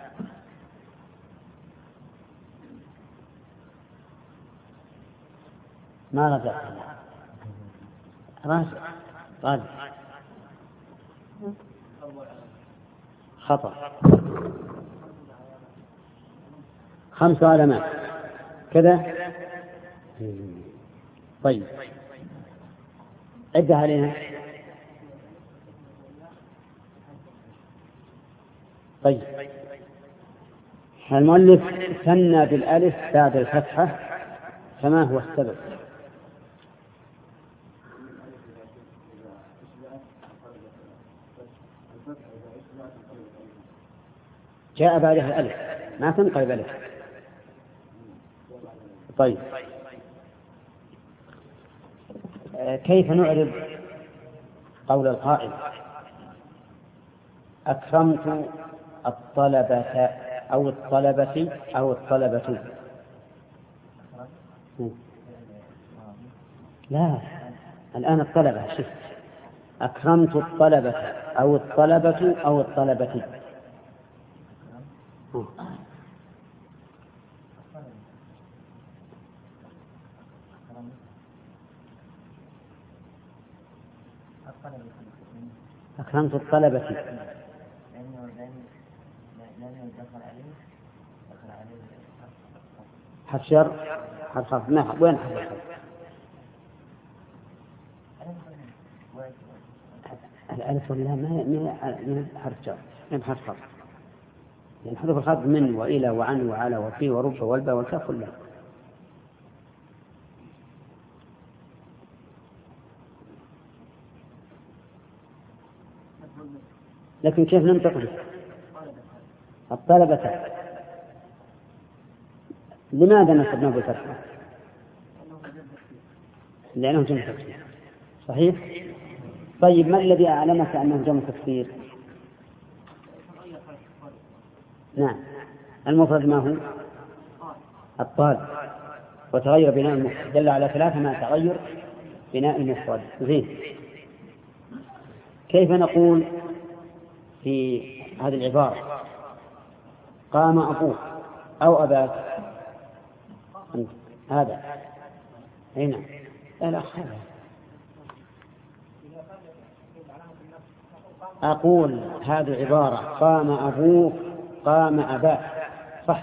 ما رجعت راجع خطأ. 5 علامات كذا. طيب، عدها علينا. طيب، المؤلف ثنى بالألف بعد الفتحة، فما هو السبب؟ جاء بعدها الألف، ما تنقلب ألف. طيب، كيف نعرف قول القائل: أكرمت الطلبة أو الطلبة أو الطلبة؟ لا، الآن الطلبة. شوف: أكرمت الطلبة أو الطلبة أو الطلبة. أكرمت الطلبة حرف شر، حرف خفض. وين حرف الخفض؟ الألف واللام من حرف جر، من حرف خفض. يعني حروف الخفض من وإلى وعن وعلى وفي ورب والباء والكاف واللام. لكن كيف ننطق به؟ الطلبة. لماذا نسبناه بالفتحة؟ لأنه جمع تكسير. صحيح. طيب، ما الذي أعلمك أنه جمع تكسير؟ نعم، المفرد ما هو؟ الطالب. وتغير بناء المفرد دل على 3 مع تغير بناء المفرد. زين. كيف نقول في هذه العبارة قام أبوك أو أباك؟ هذا هنا لا خير. أقول هذه عبارة قام أبوك قام أباك صح.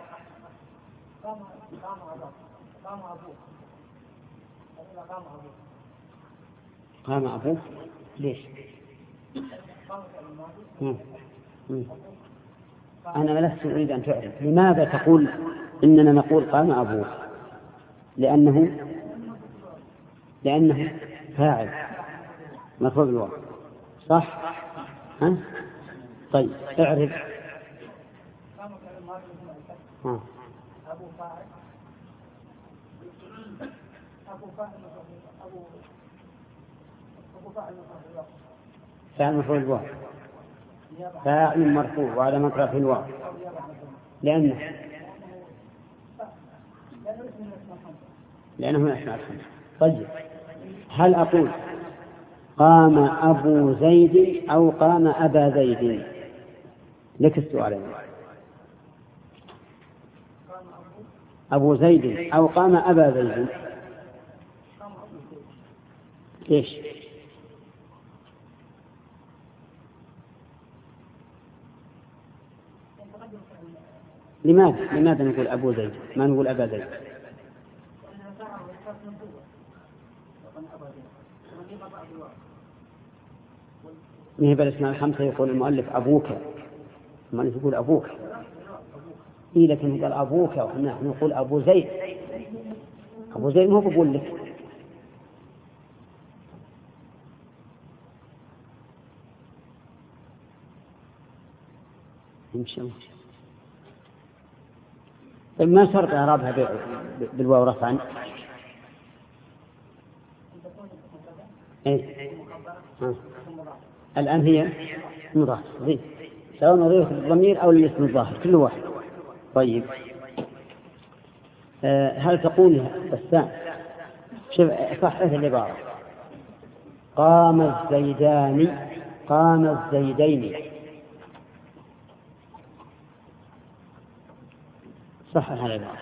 قام أبوك ليش؟ أنا لست أريد أن تعرف لماذا تقول إننا نقول قام أبوك. لأنه فاعل مرفوع بالواو صح. ها؟ طيب اعرف. فاعل مرفوع بالواو فاعل مرفوع وعلى مقرأ في الواو لأنه من أسماء الخمسة. طيب هل أقول قام أبو زيد أو قام أبا زيد؟ لك السؤال. أبو زيد أو قام أبا زيد؟ ليش؟ لماذا نقول أبو زيد ما نقول أبا زيد؟ نهب الاسماء الخمسة يقول المؤلف أبوك، المؤلف يقول أبوك إيه، لكن قال أبوك ونحن نقول أبو زيد. أبو زيد ما هو بقول لك. طيب ما شرط إعرابها بالواو رفعا؟ إيه؟ الآن هي مضاف سواء نضيف الضمير أو الاسم الظاهر كل واحد. طيب هل تقول بسام شوف صحح العبارة قام الزيدان قام الزيدين صحح العبارة.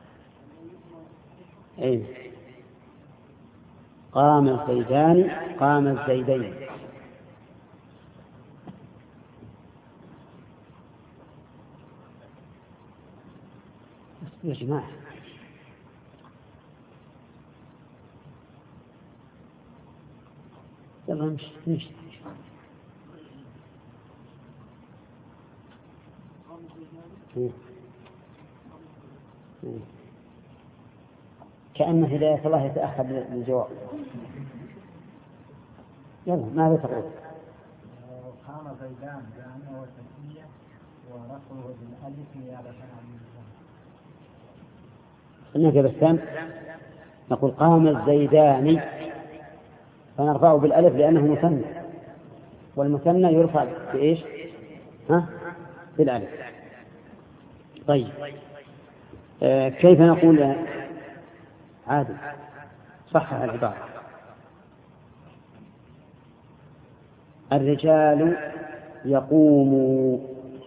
أي قام الزيدان قام الزيدين. يا جماعة يلا نمشي. كأن هداية الله يتأخر للجواب. يلا ماذا تقول؟ قام زيدان بأنه تسمية ورفعه بالألف نيابة عن قلنا يا بسام نقول قام الزيدان فنرفعه بالألف لأنه مثنى، والمثنى يرفع بإيش؟ بالألف. طيب كيف نقول عادل صحح العبارة الرجال يقوموا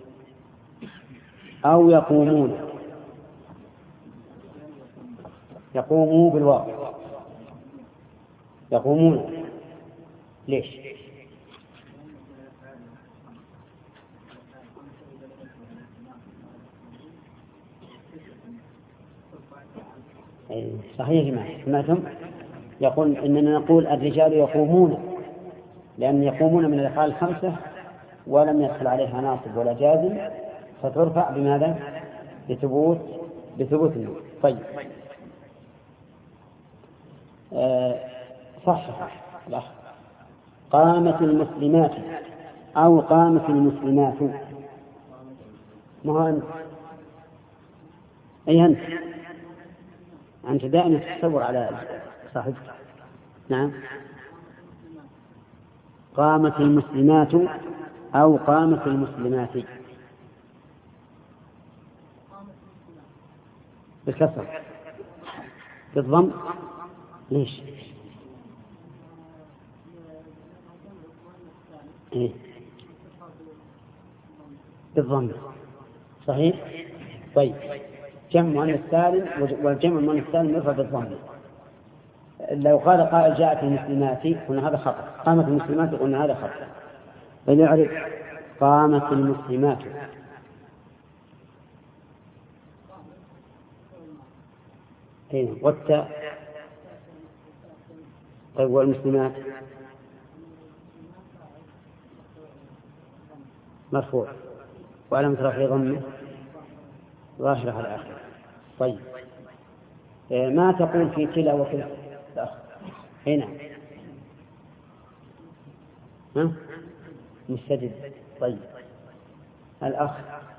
أو يقومون؟ يقوموا بالواو يقومون ليش؟ صحيح يا جماعة سمعتم؟ يقول إننا نقول الرجال يقومون لأن يقومون من الأفعال الخمسة ولم يدخل عليها ناصب ولا جازم فترفع بماذا؟ بثبوت النون. طيب صح الأخ قامت المسلمات أو قامت المسلمات؟ ما هو أنت أي أنت دائما تتصور على صاحبك. نعم قامت المسلمات أو قامت المسلمات بالكسر بالضم ليش؟ إيه؟ بالضم صحيح. طيب جمع مؤنث سالم، والجمع المؤنث السالم يرفع بالضم. لو قال قائل جاءت المسلمات قلنا هذا خطأ، قامت المسلمات قلنا هذا خطأ. فليعرف قامت المسلمات. والتاء. طيب والمسلمات مرفوع وعلامة رفعه ضمه ظاهرة على الآخر. طيب ما تقول في كلا وكلا الأخ هنا؟ ها مستجد. طيب الأخ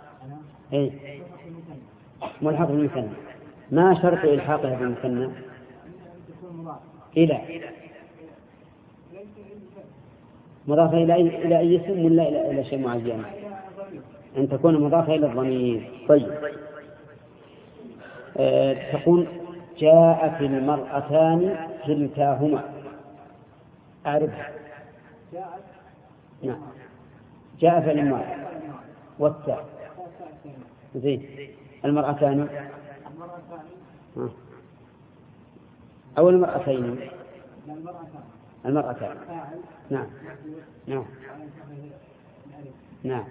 ملحق بالمثنى. ما شرط إلحاقها بالمثنى؟ إلى مضافة إلى أي اسم ولا إلى شيء معين؟ أن تكون مضافة إلى الضمير. طيب تقول جاءت المرأتان كلتاهما. أعرفها. نعم جاء فعل الماضي والتاء. زين المرأتان أو المرأتين. المرأتان. نعم نعم نعم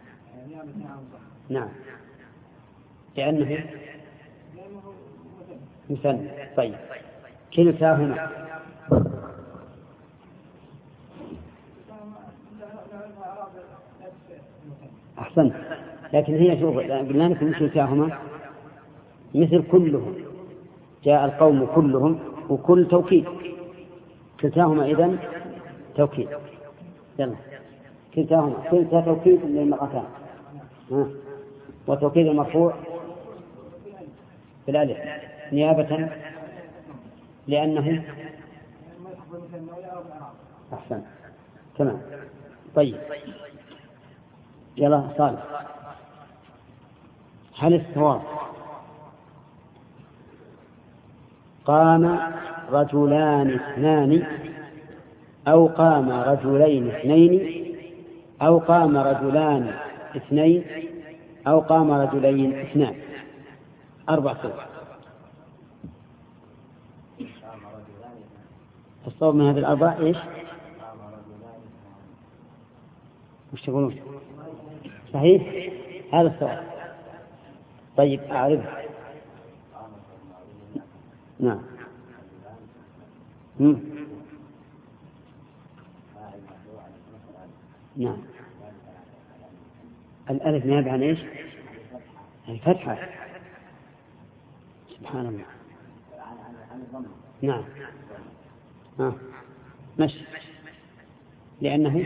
نعم لأنه مثنى. طيب كلتاهما. أحسنت. لكن هي شوف قلنا لكم كلتاهما مثل كلهم. جاء القوم كلهم وكل توكيد. كلتاهما إذن توكيد. يلا كلتاهما كلتا توكيد للمرأتان. وتوكيد المرفوع بالألف نيابة لأنه أحسن. تمام. طيب يلا صالح. هل الصواب قام رجلان اثنان أو قام رجلين اثنين أو قام رجلان اثنين أو قام رجلين اثنان؟ 4 صور. الصواب من هذه الأربع إيش؟ وش تقولون؟ صحيح هذا الصواب. طيب أعرف. نعم نعم الألف نائب عن إيش؟ الفتحة. سبحان الله. نعم مشي لأنه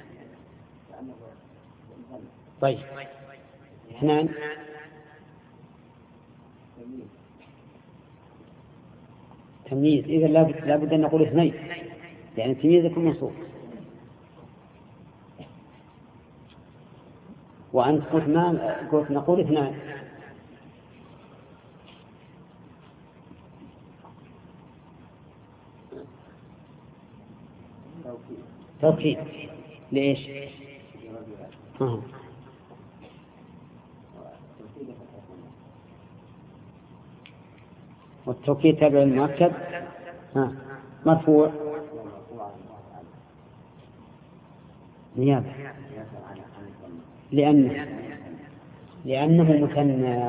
طيب اثنان تمييز. إذا لا بد أن نقول اثنين يعني تمييز يكون منصوب. وأنت قلت نقول اثنان. توكيد ليش؟ والتوكيد تابع المؤكد مرفوع نيابة لأنه مثنى.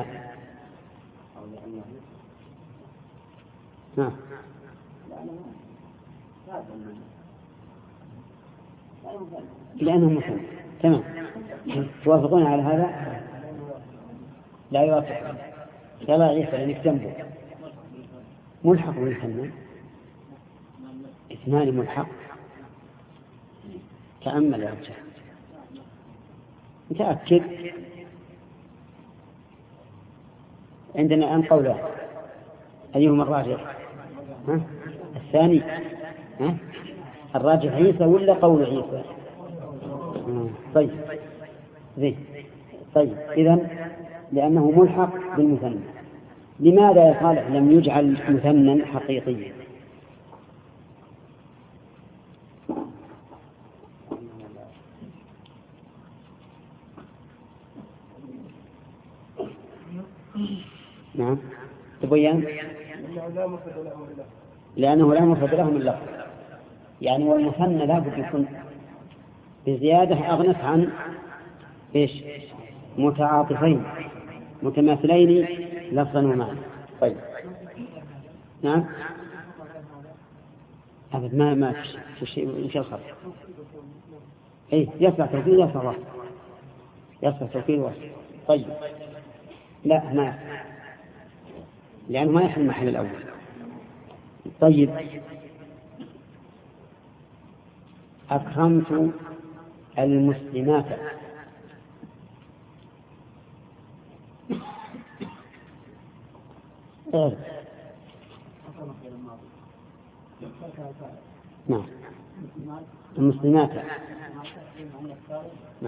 لأنه مثنى. تمام. توافقون على هذا؟ لا يوافق. يلا عيسى لأنك جنبه ملحق بالمثنى. اثنان ملحق. تأمل يا رجال متأكد. عندنا الآن قولان أيهما الراجح؟ الثاني. الراجح عيسى ولا قول عيسى؟ طيب زين. طيب إذن لأنه ملحق بالمثنى. لماذا يا صالح لم يجعل مثنى حقيقيا؟ مبين؟ لأنه لا مفرد له من لفظ، يعني والمثنى لا بد يكون بزيادة أغنت عن إيش؟ متعاطفين متماثلين لفظا ومعنى. طيب نعم أبد ما في شيء إيش الخط؟ إيه يصلح توكيد يصلح وصف، يصلح توكيد وصف. طيب لا ما لأنه ما يحل المحل الأول. طيب أكرمت المسلمات. نعم المسلمات. نعم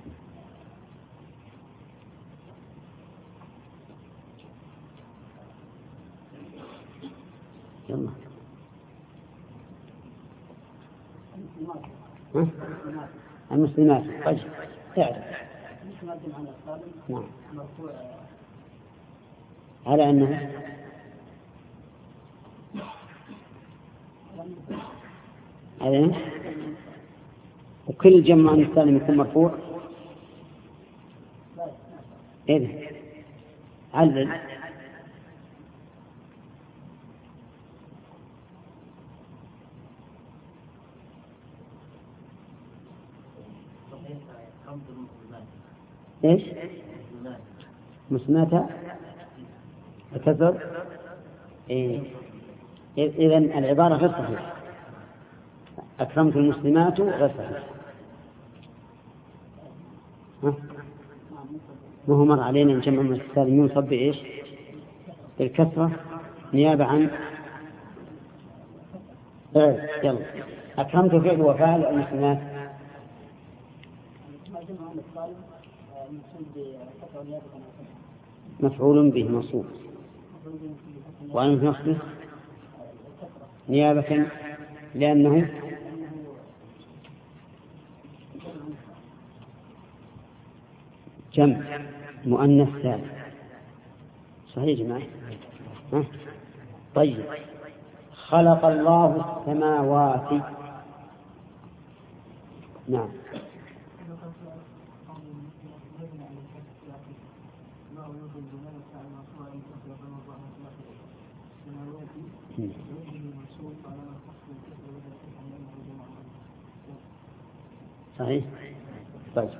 يلا المسلمات. طيب تعرف نعم على أنه على وكل جمع السالم يكون مرفوع. إيه علل إيش مسلمات الكسر. إيه إذن العبارة غير صحيحة. أكرمت المسلمات غير صحيح. وهو مر علينا أن جمع السالم ينصب بإيش؟ بالكسرة نيابة عن يلا أكرمت فعل وفعل المسلمات مفعول به منصوب وعن نصبه نيابة لأنه جمع مؤنث سالم. صحيح جماعة. طيب خلق الله السماوات. نعم صحيح. طيب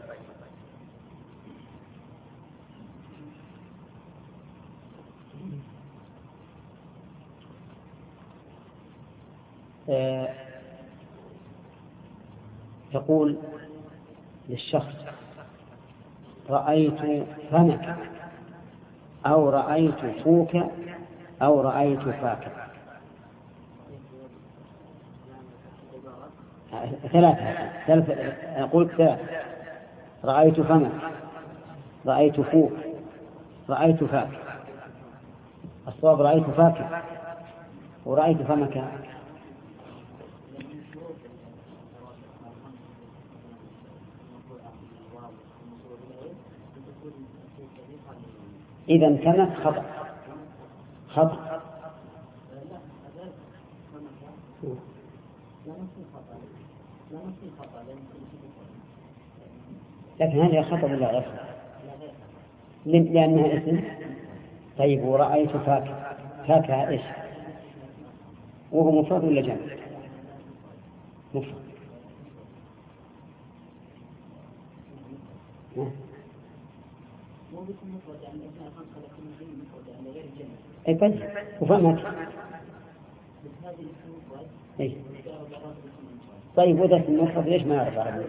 تقول للشخص رأيت فمك أو رأيت فوك أو رأيت فاك. ثلاثة أقول ثلاثة. رأيت فمك رأيت فوك رأيت فاك. الصواب رأيت فاك ورأيت فمك. إذا فمك خطأ لكن هذا خطأ ولا غير خطأ؟ لأنها اسم. طيب ورأيت فاك إيش؟ وهو مفرد ولا جمع؟ مفرد. أي بس وفهمت. إيه؟ طيب وذا المفرد ليش ما يعرف عربي؟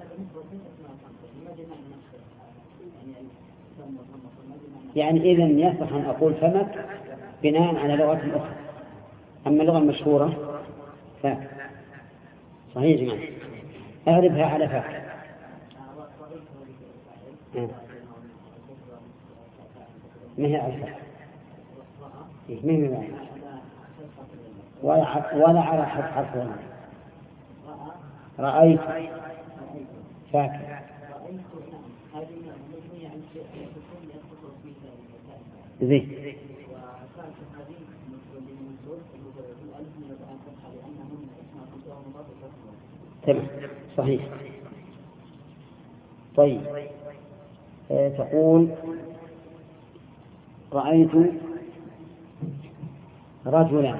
يعني إذن يصح أن أقول فمك بناء على لغة أخرى. أما اللغة المشهورة فاك. صحيح جماعة. أعرفها على فاك. ما هي على فاك؟ ما هي ولا على حرف رأيت فاك زين تمام صحيح. طيب تقول رأيت رجلا،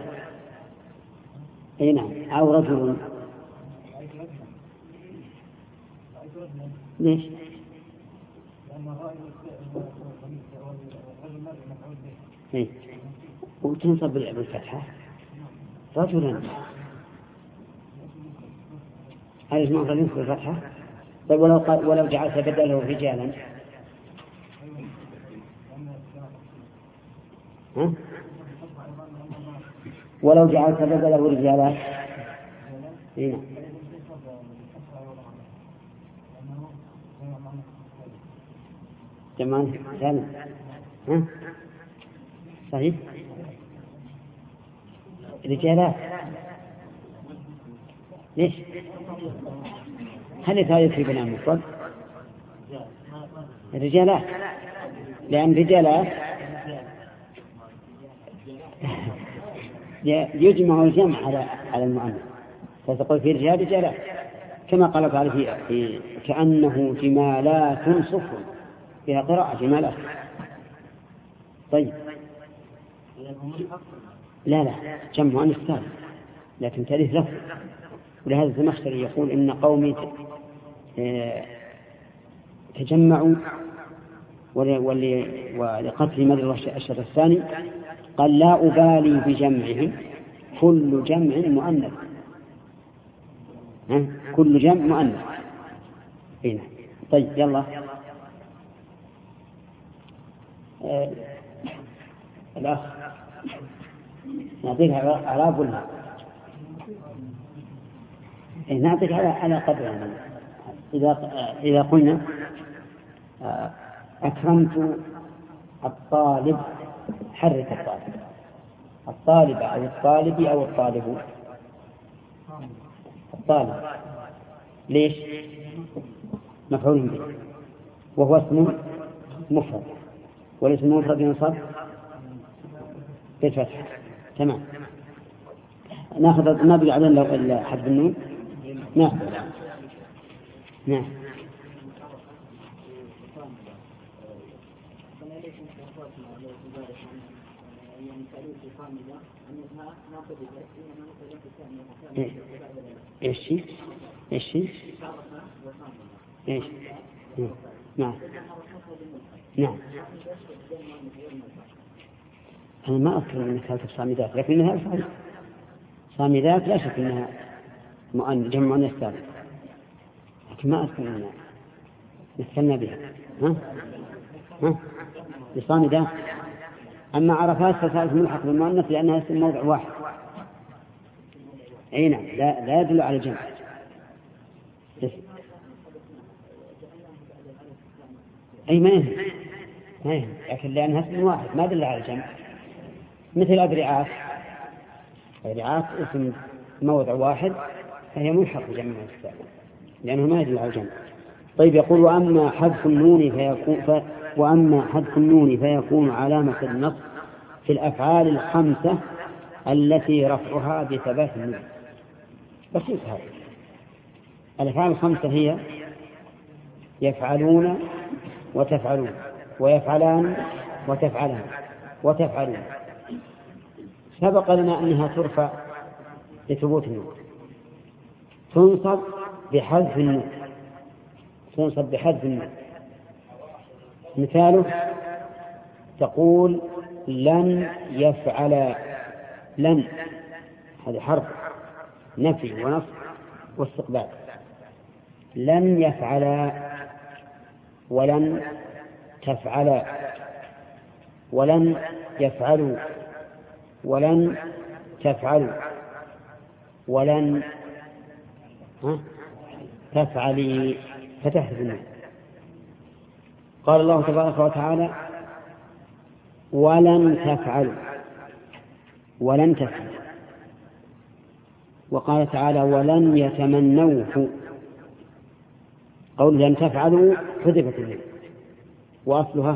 أي نعم، أو رجل. ليش؟ إيه؟ وتنصب بالفتحة رجلا، هل يجمع رجل بالفتحة؟ طيب ولو جعلت بدله رجالا؟ ها؟ ولو جعلت بدله رجالا؟ إيه؟ جمال ثاني. ها؟ صحيح رجالات. ليش؟ هل يتغير في بناء المفرد؟ رجالات، لأن رجالات يجمع الجمع على المؤنث، فتقول في رجال رجالات، كما قال تعالى في كأنه جمالات صفر، فيها قراءة جمالات. طيب لا جمع مؤنث سالم لكن تأليف لفظ. ولهذا الزمخشري يقول إن قومي تجمعوا ولقتل مدر الشر الثاني، قال لا أبالي بجمعهم، كل جمع مؤنث، كل جمع مؤنث. هنا طيب يلا الأخ نعطيك أعراب ولا نعطيك على قدر. إذا قلنا أكرمت الطالب، حرك الطالب، الطالب أو الطالب أو الطالب. الطالب ليش؟ مفعول به، وهو اسم مفرد، والاسم المفرد ينصب بالفتح. تمام. ناخذ ما بقى علينا لو إلا حذف النون. ناخذ. نعم. ايش نعم أنا ما أذكر أنك هل صامدات، لكنها صحيح صامدات لا شك أنها جمع مؤنث سالم، لكن ما أذكر أنها نستنى بها. لصامدات. أما عرفات فصارت ملحق بالمؤنث لأنها اسم موضع واحد. أي نعم، لا يدل على الجمع. أي ما يهم، لكن لأنها اسم واحد ما يدل على الجمع. مثل أدرعات، أدرعات اسم موضع واحد فهي ملحق بجمع السالم لأنه ما يدل على الجمع. طيب يقول وأما حذف النون فيكون علامة النصب في الأفعال الخمسة التي رفعها بثبات النون. بسيط هذا. الأفعال الخمسة هي يفعلون وتفعلون، ويفعلان وتفعلان وتفعلون. سبق لنا أنها ترفع لثبوت النون، تنصب بحذف النون، مثاله تقول لن يفعل، لن هذا حرف نفي ونصب واستقبال، لن يفعل ولن تفعل ولن يفعلوا ولن تفعلوا ولن تفعلي، فتحذف النون. قال الله تبارك وتعالى ولن تفعلوا ولن تفعلوا، وقال تعالى ولن يتمنوه. قول لن تفعلوا حذفت النون وأصلها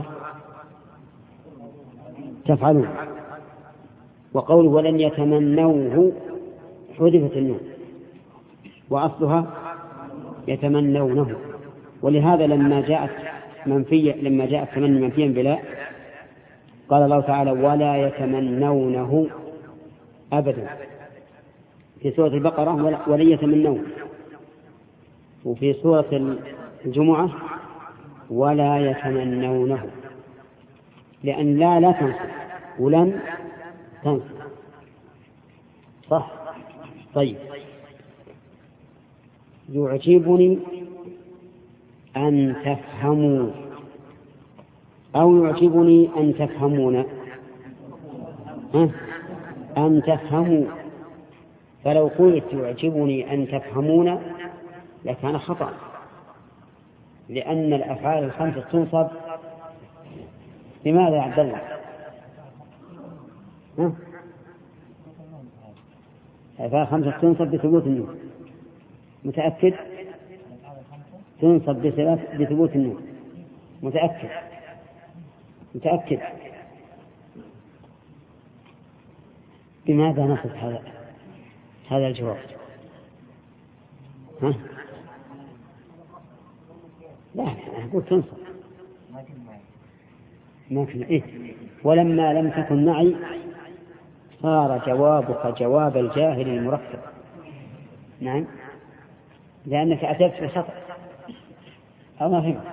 تفعلون، وقول ولن يتمنوه حذفت النون وأصلها يتمنونه. ولهذا لما جاءت تمني منفيا بلا قال الله تعالى ولا يتمنونه أبدا في سورة البقرة ولن يتمنونه، وفي سورة الجمعة ولا يتمنونه، لأن لا تنصب ولن تنصب. صح؟ طيب، يعجبني أن تفهموا أو يعجبني أن تفهمون. أن تفهموا، فلو قلت يعجبني أن تفهمون لكان خطأ، لأن الأفعال الخمسة تنصب بماذا يا عبد الله؟ الأفعال الخمسة تنصب بثبوت النون. متأكد؟ تنصب بثبوت النون. متأكد. بماذا نصف هذا الجواب؟ لا أقول تنصب. إيه؟ ولما لم تكن معي صار جوابك جواب الجاهل المركب. نعم، لأنك أتيت بخطأ أو ما فهمت.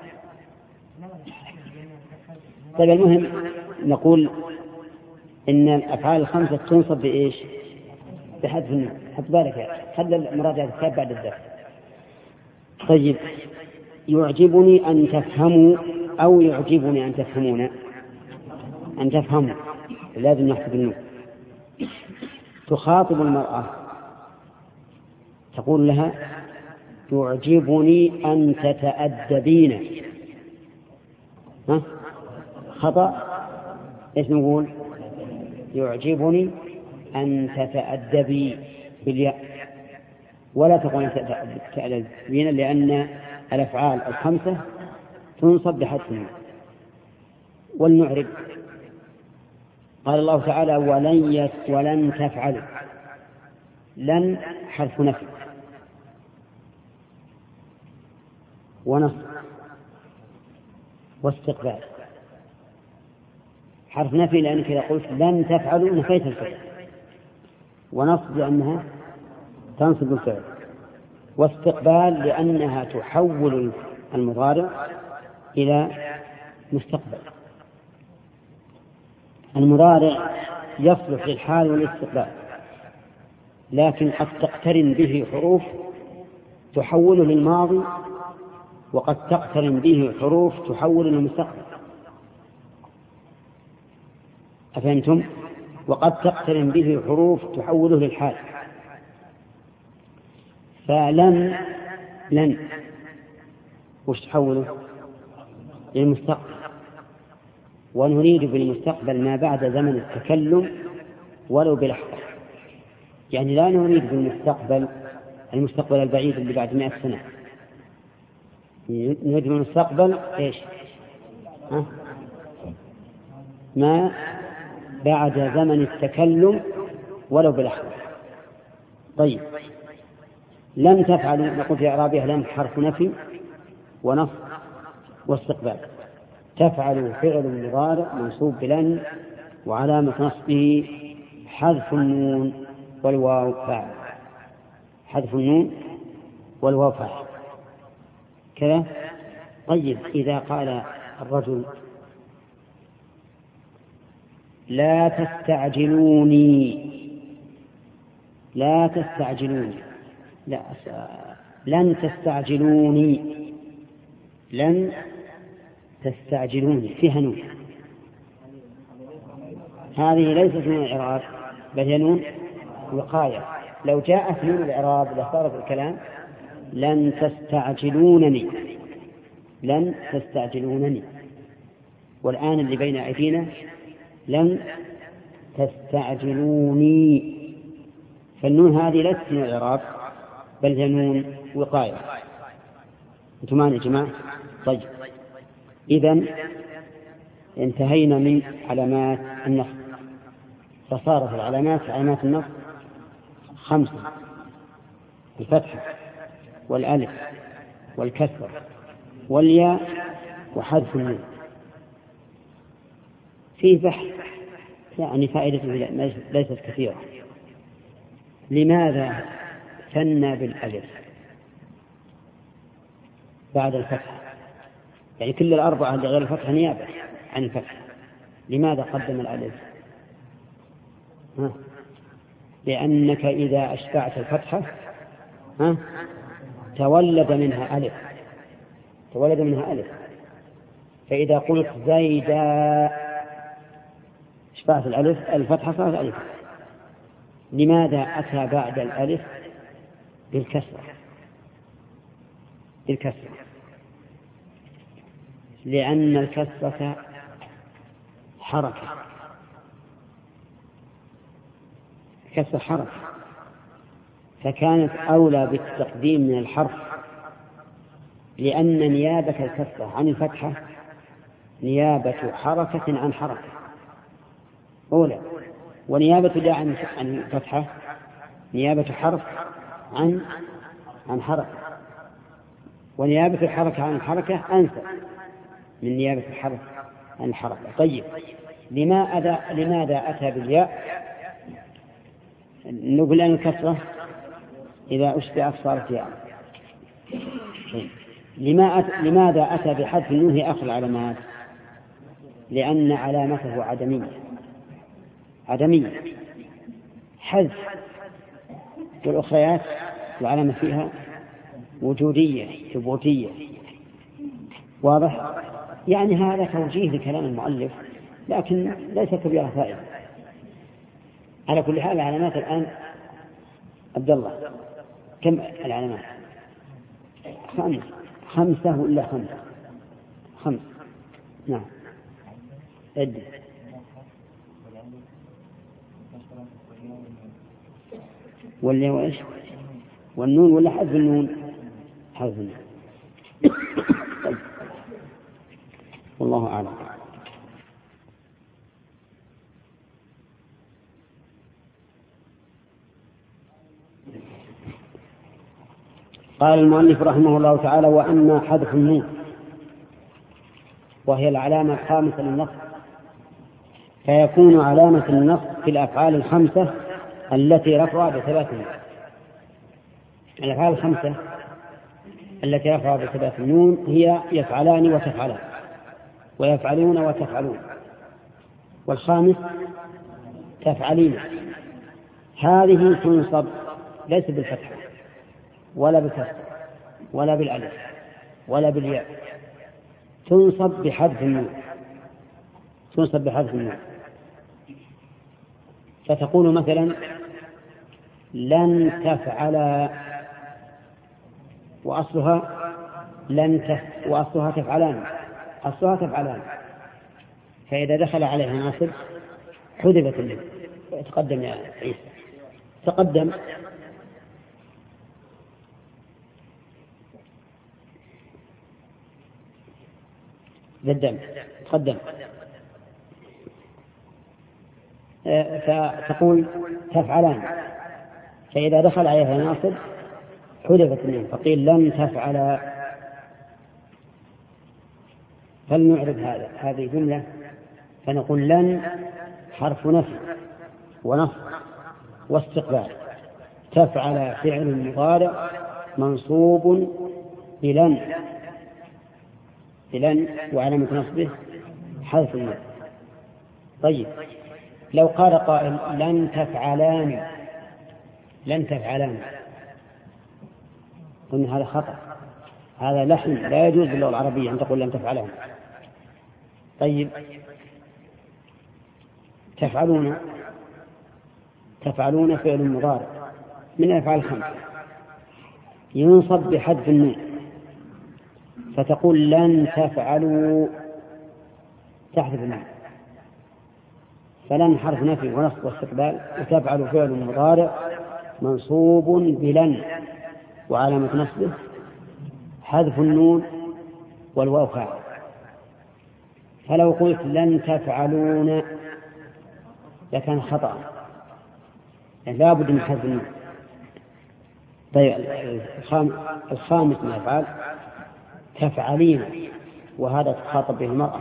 طيب، المهم نقول إن الأفعال الخمسة تنصب بإيش؟ بحذف النون. حط بالك، خلي مراجعة الكتاب بعد الدرس. طيب، يعجبني أن تفهموا أو يعجبني أن تفهمون. أن تفهموا لازم نحسب النون. تخاطب المرأة تقول لها يعجبني أن تتأدبين. خطأ. إيش نقول؟ يعجبني أن تتأدبي بالياء، ولا تقول أن تتأدبين، لأن الأفعال الخمسة تنصب بحذف النون. ولنعرب. قال الله تعالى ولن تفعلوا. لن حرف نفي ونصب واستقبال. حرف نفي لأنك إذا قلت لن تفعلوا نفيت الفعل، ونصب لأنها تنصب الفعل، واستقبال لأنها تحول المضارع إلى مستقبل. المضارع يصلح للحال والاستقبال، لكن قد تقترن به حروف تحوله للماضي، وقد تقترن به حروف تحوله للمستقبل. أفهمتم؟ وقد تقترن به حروف تحوله للحال. لن وش تحوله؟ للمستقبل. ونريد بالمستقبل ما بعد زمن التكلم ولو بلحظة. يعني لا نريد بالمستقبل المستقبل البعيد اللي بعد 100 سنة. نريد بالمستقبل إيش؟ ما بعد زمن التكلم ولو بلحظة. طيب، لم تفعلوا نقول في إعرابها لم حرف نفي ونصب واستقبال. تفعل فعل مضارع منصوب بلن، وعلامة نصبه حذف النون والواو فاعل. حذف النون والواو فاعل كذا. طيب، إذا قال الرجل لا تستعجلوني، لن تستعجلوني فيها نون. هذه ليست نون الإعراب بل هي نون وقاية. لو جاءت نون الإعراب لاختارت الكلام لن تستعجلونني. والآن اللي بين أيدينا لن تستعجلوني، فالنون هذه ليست نون الإعراب بل هي نون وقاية. أنتم معنا يا جماعة؟ طيب، إذن انتهينا من علامات النصب، فصارت علامات النصب 5: الفتحة والألف والكسر والياء وحذف النون. في بحث يعني فائدته ليست كثيرة. لماذا ثنى بالألف بعد الفتحة؟ يعني كل الأربعة غير الفتحة نيابة عن الفتحة، لماذا قدم الألف؟ لأنك إذا أشبعت الفتحة تولد منها ألف. فإذا قلت زيدا أشبعت الفتحة صارت ألف. لماذا أتى بعد الألف بالكسرة؟ لأن الكسرة حركة، فكانت أولى بالتقديم من الحرف، لأن نيابة الكسرة عن الفتحة نيابة حركة عن حركة أولى، ونيابة الياء عن الفتحة نيابة حرف عن حركة، ونيابة الحركة عن الحركة أنسب من نيابة الحرف عن الحركة. طيب، لماذا أتى بالياء؟ نقول أن الكسرة إذا أشبعت صارت ياء. لماذا أتى بحذف النون هي آخر العلامات؟ لأن علامته عدمية حذف، والأخريات العلامة فيها وجودية ثبوتية. واضح؟ يعني هذا توجيه لكلام المؤلف، لكن ليس كبيرة فائدة. على كل حال العلامات الآن عبد الله كم العلامات؟ 5 ولا 5؟ نعم. عد. ولا وإيش؟ والنون ولا حذف النون؟ حذف النون. طيب. والله أعلم. قال المؤلف رحمه الله تعالى: وأما حذف النون وهي العلامة الخامسة للنصب، فيكون علامة النصب في الأفعال 5 التي رفعها بثبات النون. الأفعال 5 التي رفعها بثبات النون هي يفعلان وتفعلان، ويفعلون وتفعلون، والخامس تفعلين. هذه تنصب ليس بالفتحة ولا بالكسر ولا بالألف ولا بالياء، تنصب بحذف النون. فتقول مثلا: لن تفعل، وأصلها تفعلان، فإذا دخل عليها ناصب حذفت النون. تقدم يا عيسى، تقدم. بالدم تقدم. فتقول تفعلان، فإذا دخل عليها ناصب حذفت النون، فقيل لن تفعل. فلنعرف هذه جملة، فنقول: لن حرف نفي ونصب واستقبال، تفعل فعل مضارع منصوب بلن، وعلامة نصبه حذف النون. طيب، لو قال قائل: لن تفعلان، قلنا هذا خطأ، هذا لحن، لا يجوز باللغة العربية أن تقول لن تفعلان. طيب، تفعلون فعل مضارع من الأفعال 5 ينصب بحذف النون، فتقول: لن تفعلوا، تحذف النون. فلن حرف نفي ونصب واستقبال، وتفعل فعل مضارع منصوب بلن، وعلامة نصبه حذف النون والواو فاعل. فلو قلت لن تفعلون لكان خطأ، يعني لا بد من حذف النون. طيب الخامس من الأفعال تفعلين، وهذا تخاطب به المرأة،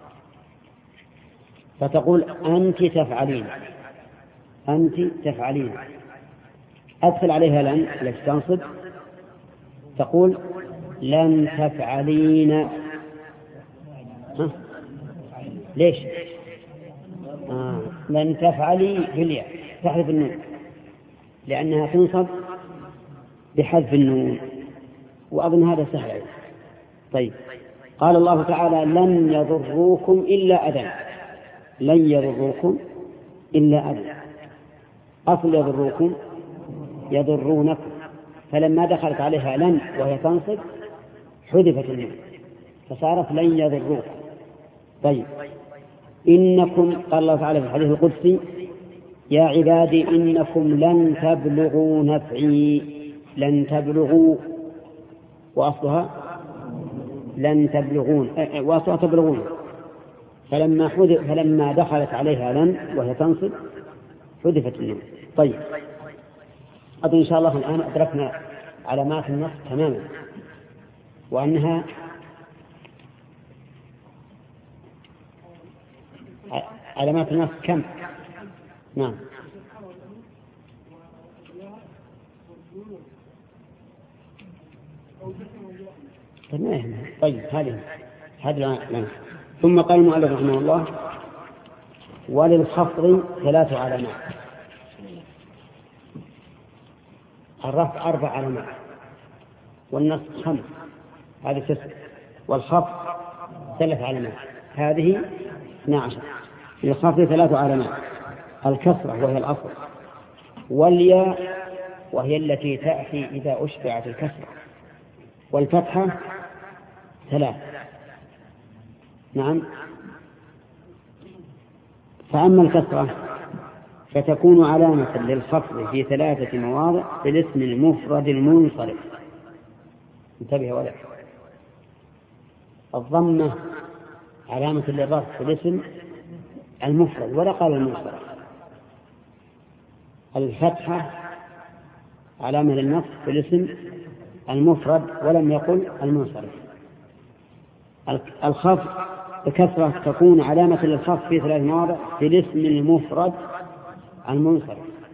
فتقول أنت تفعلين، أنت تفعلين، أدخل عليها لن التي تنصب، تقول لن تفعلين. ليش؟ لن تفعلي بالياء تحذف النون، لأنها تنصب بحذف النون، وأظن هذا سهل. طيب، قال الله تعالى لن يضروكم إلا أذى، لن يضروكم إلا أذى، أصل يضروكم يضرونكم، فلما دخلت عليها لن وهي تنصب حذفت النون فصارت لن يضروكم. طيب، إنكم، قال الله تعالى في الحديث القدسي يا عبادي إنكم لن تبلغوا نفعي، لن تبلغوا، وأصلها لن تبلغون، وأصلها تبلغون، فلما دخلت عليها لن وهي تنصب حذفت النون. طيب، أظن إن شاء الله الآن أدركنا علامات النصب تماما، وأنها علامات النصب كم؟ نعم، طيب هذه ثم قال المؤلف رحمه الله وللخفض 3 علامات. الرفع 4 علامات، والنصب 5، هذه 9، والخفض 3 علامات، هذه 12. للخفض 3 علامات: الكسرة وهي الأصل، والياء وهي التي تأتي إذا أشبعت الكسرة، والفتحة 3. نعم. فأما الكسرة فتكون علامة للخفض في 3 مواضع في الاسم المفرد المنصرف. انتبه ولا. الضمة علامة للرفع في الاسم المفرد ولا قال المنصرف. الفتحة علامة للنصب في الاسم المفرد ولم يقل المنصرف. الخفض بكسرة تكون علامة للخفض في 3 مواضع في الاسم المفرد المنصرف.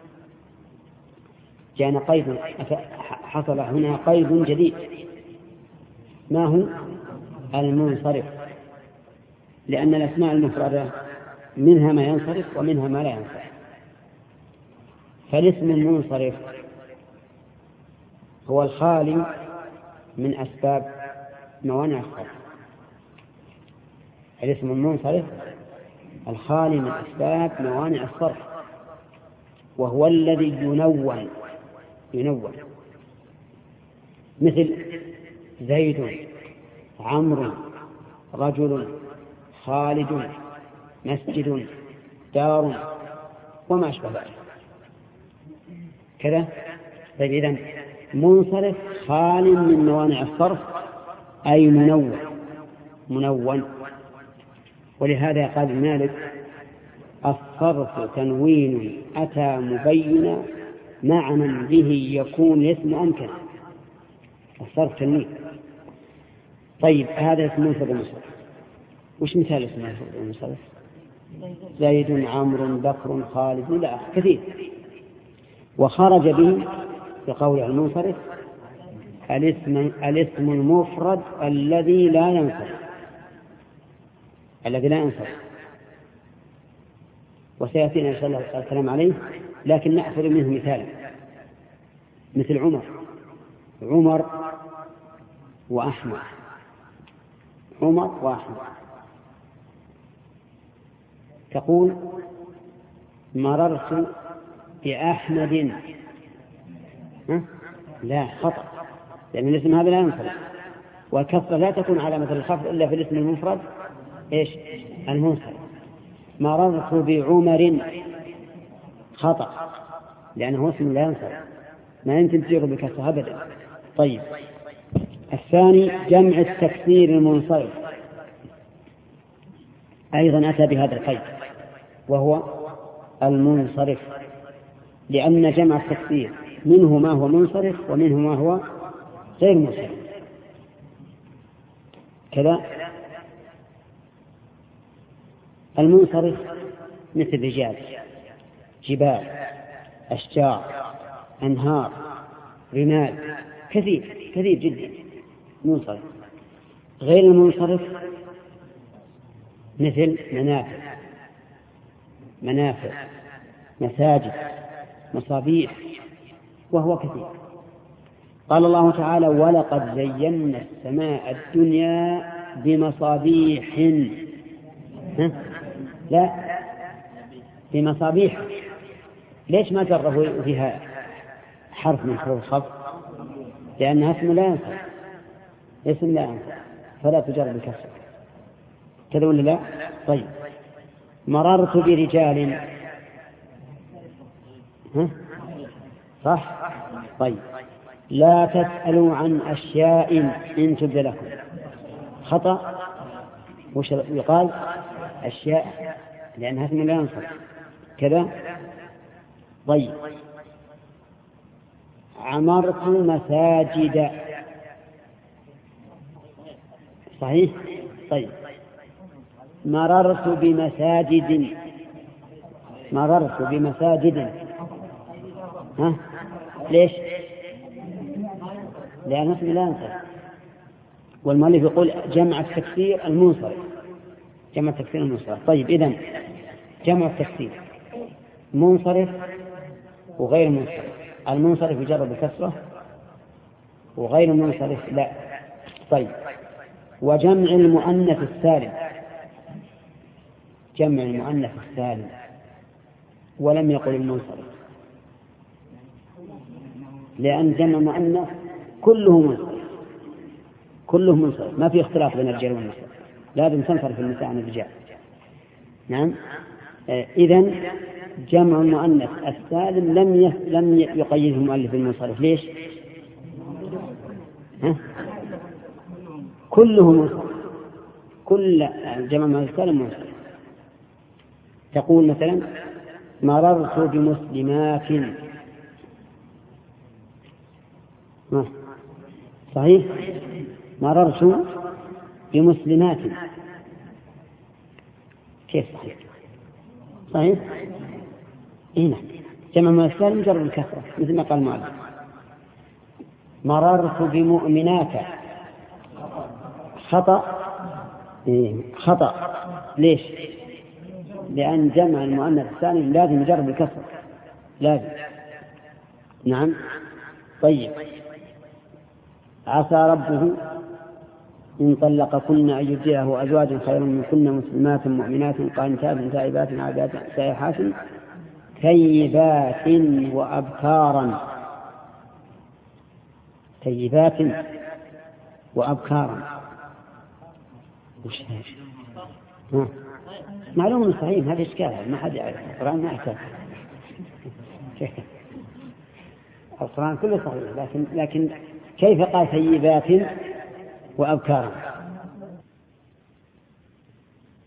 جاءنا قيد، حصل هنا قيد جديد، ما هو؟ المنصرف، لأن الأسماء المفردة منها ما ينصرف ومنها ما لا ينصرف. فالاسم المنصرف هو الخالي من أسباب موانع الصرف. الاسم المنصرف الخالي من أسباب موانع الصرف، وهو الذي ينون مثل زيد، عمرو، رجل، خالد، مسجد، دار، وما أشبه ذلك كذا. طيب، إذن منصرف خال من موانع الصرف أي منون. ولهذا قال مالك الصرف تنوين أتى مبينا معنى به يكون الاسم أمكن. الصرف تنوين. طيب، هذا اسم منصرف المنصرف. وش مثال اسم منصرف المنصرف؟ زيد، عمرو، بكر، خالد، لا كثير. وخرج به بقول المنصرف الاسم المفرد الذي لا ينصرف، وسيأتينا إن شاء الله الكلام عليه، لكن نأخذ منه مثالا مثل عمر وأحمد. تقول مررت بأحمد، لا، خطأ، لأن الاسم هذا لا ينصرف، والكسرة لا تكون علامة الخفض إلا في الاسم المفرد المنصرف. مررت بعمر، خطأ، لأنه اسم لا ينصرف، ما يمكن تجير بالكسرة أبدا. طيب، الثاني جمع التكسير المنصرف، أيضا أتى بهذا القيد وهو المنصرف، لأن جمع التكسير منه ما هو منصرف ومنه ما هو غير منصرف كذا. المنصرف مثل رجال، جبال، أشجار، أنهار، رمال، كثير جدا منصرف. غير المنصرف مثل منافع، مساجد، مصابيح، وهو كثير. قال الله تعالى: ولقد زينا السماء الدنيا بمصابيح. لا، بمصابيح. ليش ما جره فيها حرف من حروف الخفض؟ لأنها اسم لا ينصرف، اسم لا ينصرف فلا تجر بالكسر، كذا ولا لا؟ طيب. مررت برجال. صح؟ طيب. لا تسألوا عن أشياء إن تبد لكم. خطأ. وش يقال؟ أشياء، لأنها اسم لا ينصرف كذا. طيب. عمرت مساجد. صحيح؟ طيب. مررت بمساجد. ليش؟ لأن اسم لا ينصرف، والمؤلف يقول جمع التكسير المنصرف. طيب، إذن جمع التكسير منصرف وغير منصرف. المنصرف يجر بالكسرة وغير المنصرف لا. طيب. وجمع المؤنث السالم، ولم يقل المنصرف، لأن جمع المؤنث كله منصرف، ما في اختلاف بين الرجال والنساء، لازم تنصرف النساء عن الرجال. نعم. إذن جمع المؤنث السالم لم يقيده المؤلف بالمنصرف. ليش؟ كله منصرف، كل جمع المؤنث السالم منصرف. تقول مثلا: مررت بمسلمات. صحيح؟ مررت بمسلمات. كيف صحيح؟ هنا جمع المؤنث السالم جر بالكسرة مثل ما قال المؤلف. مررت بمؤمنات. خطأ. ليش؟ لأن جمع المؤنث السالم لازم يجر بالكسرة، لازم. نعم. طيب. عسى ربه إن طلقكن أن يبدله أزواجا خيرا منكن مسلمات مؤمنات قانتات تائبات عابدات سائحات ثيبات وأبكارا. وش هذا؟ معلوم صحيح، هذا إشكال ما حد يعرف. القرآن ما يحتاج. القرآن كله صحيح، لكن كيف قال ثيبات وأبكارا؟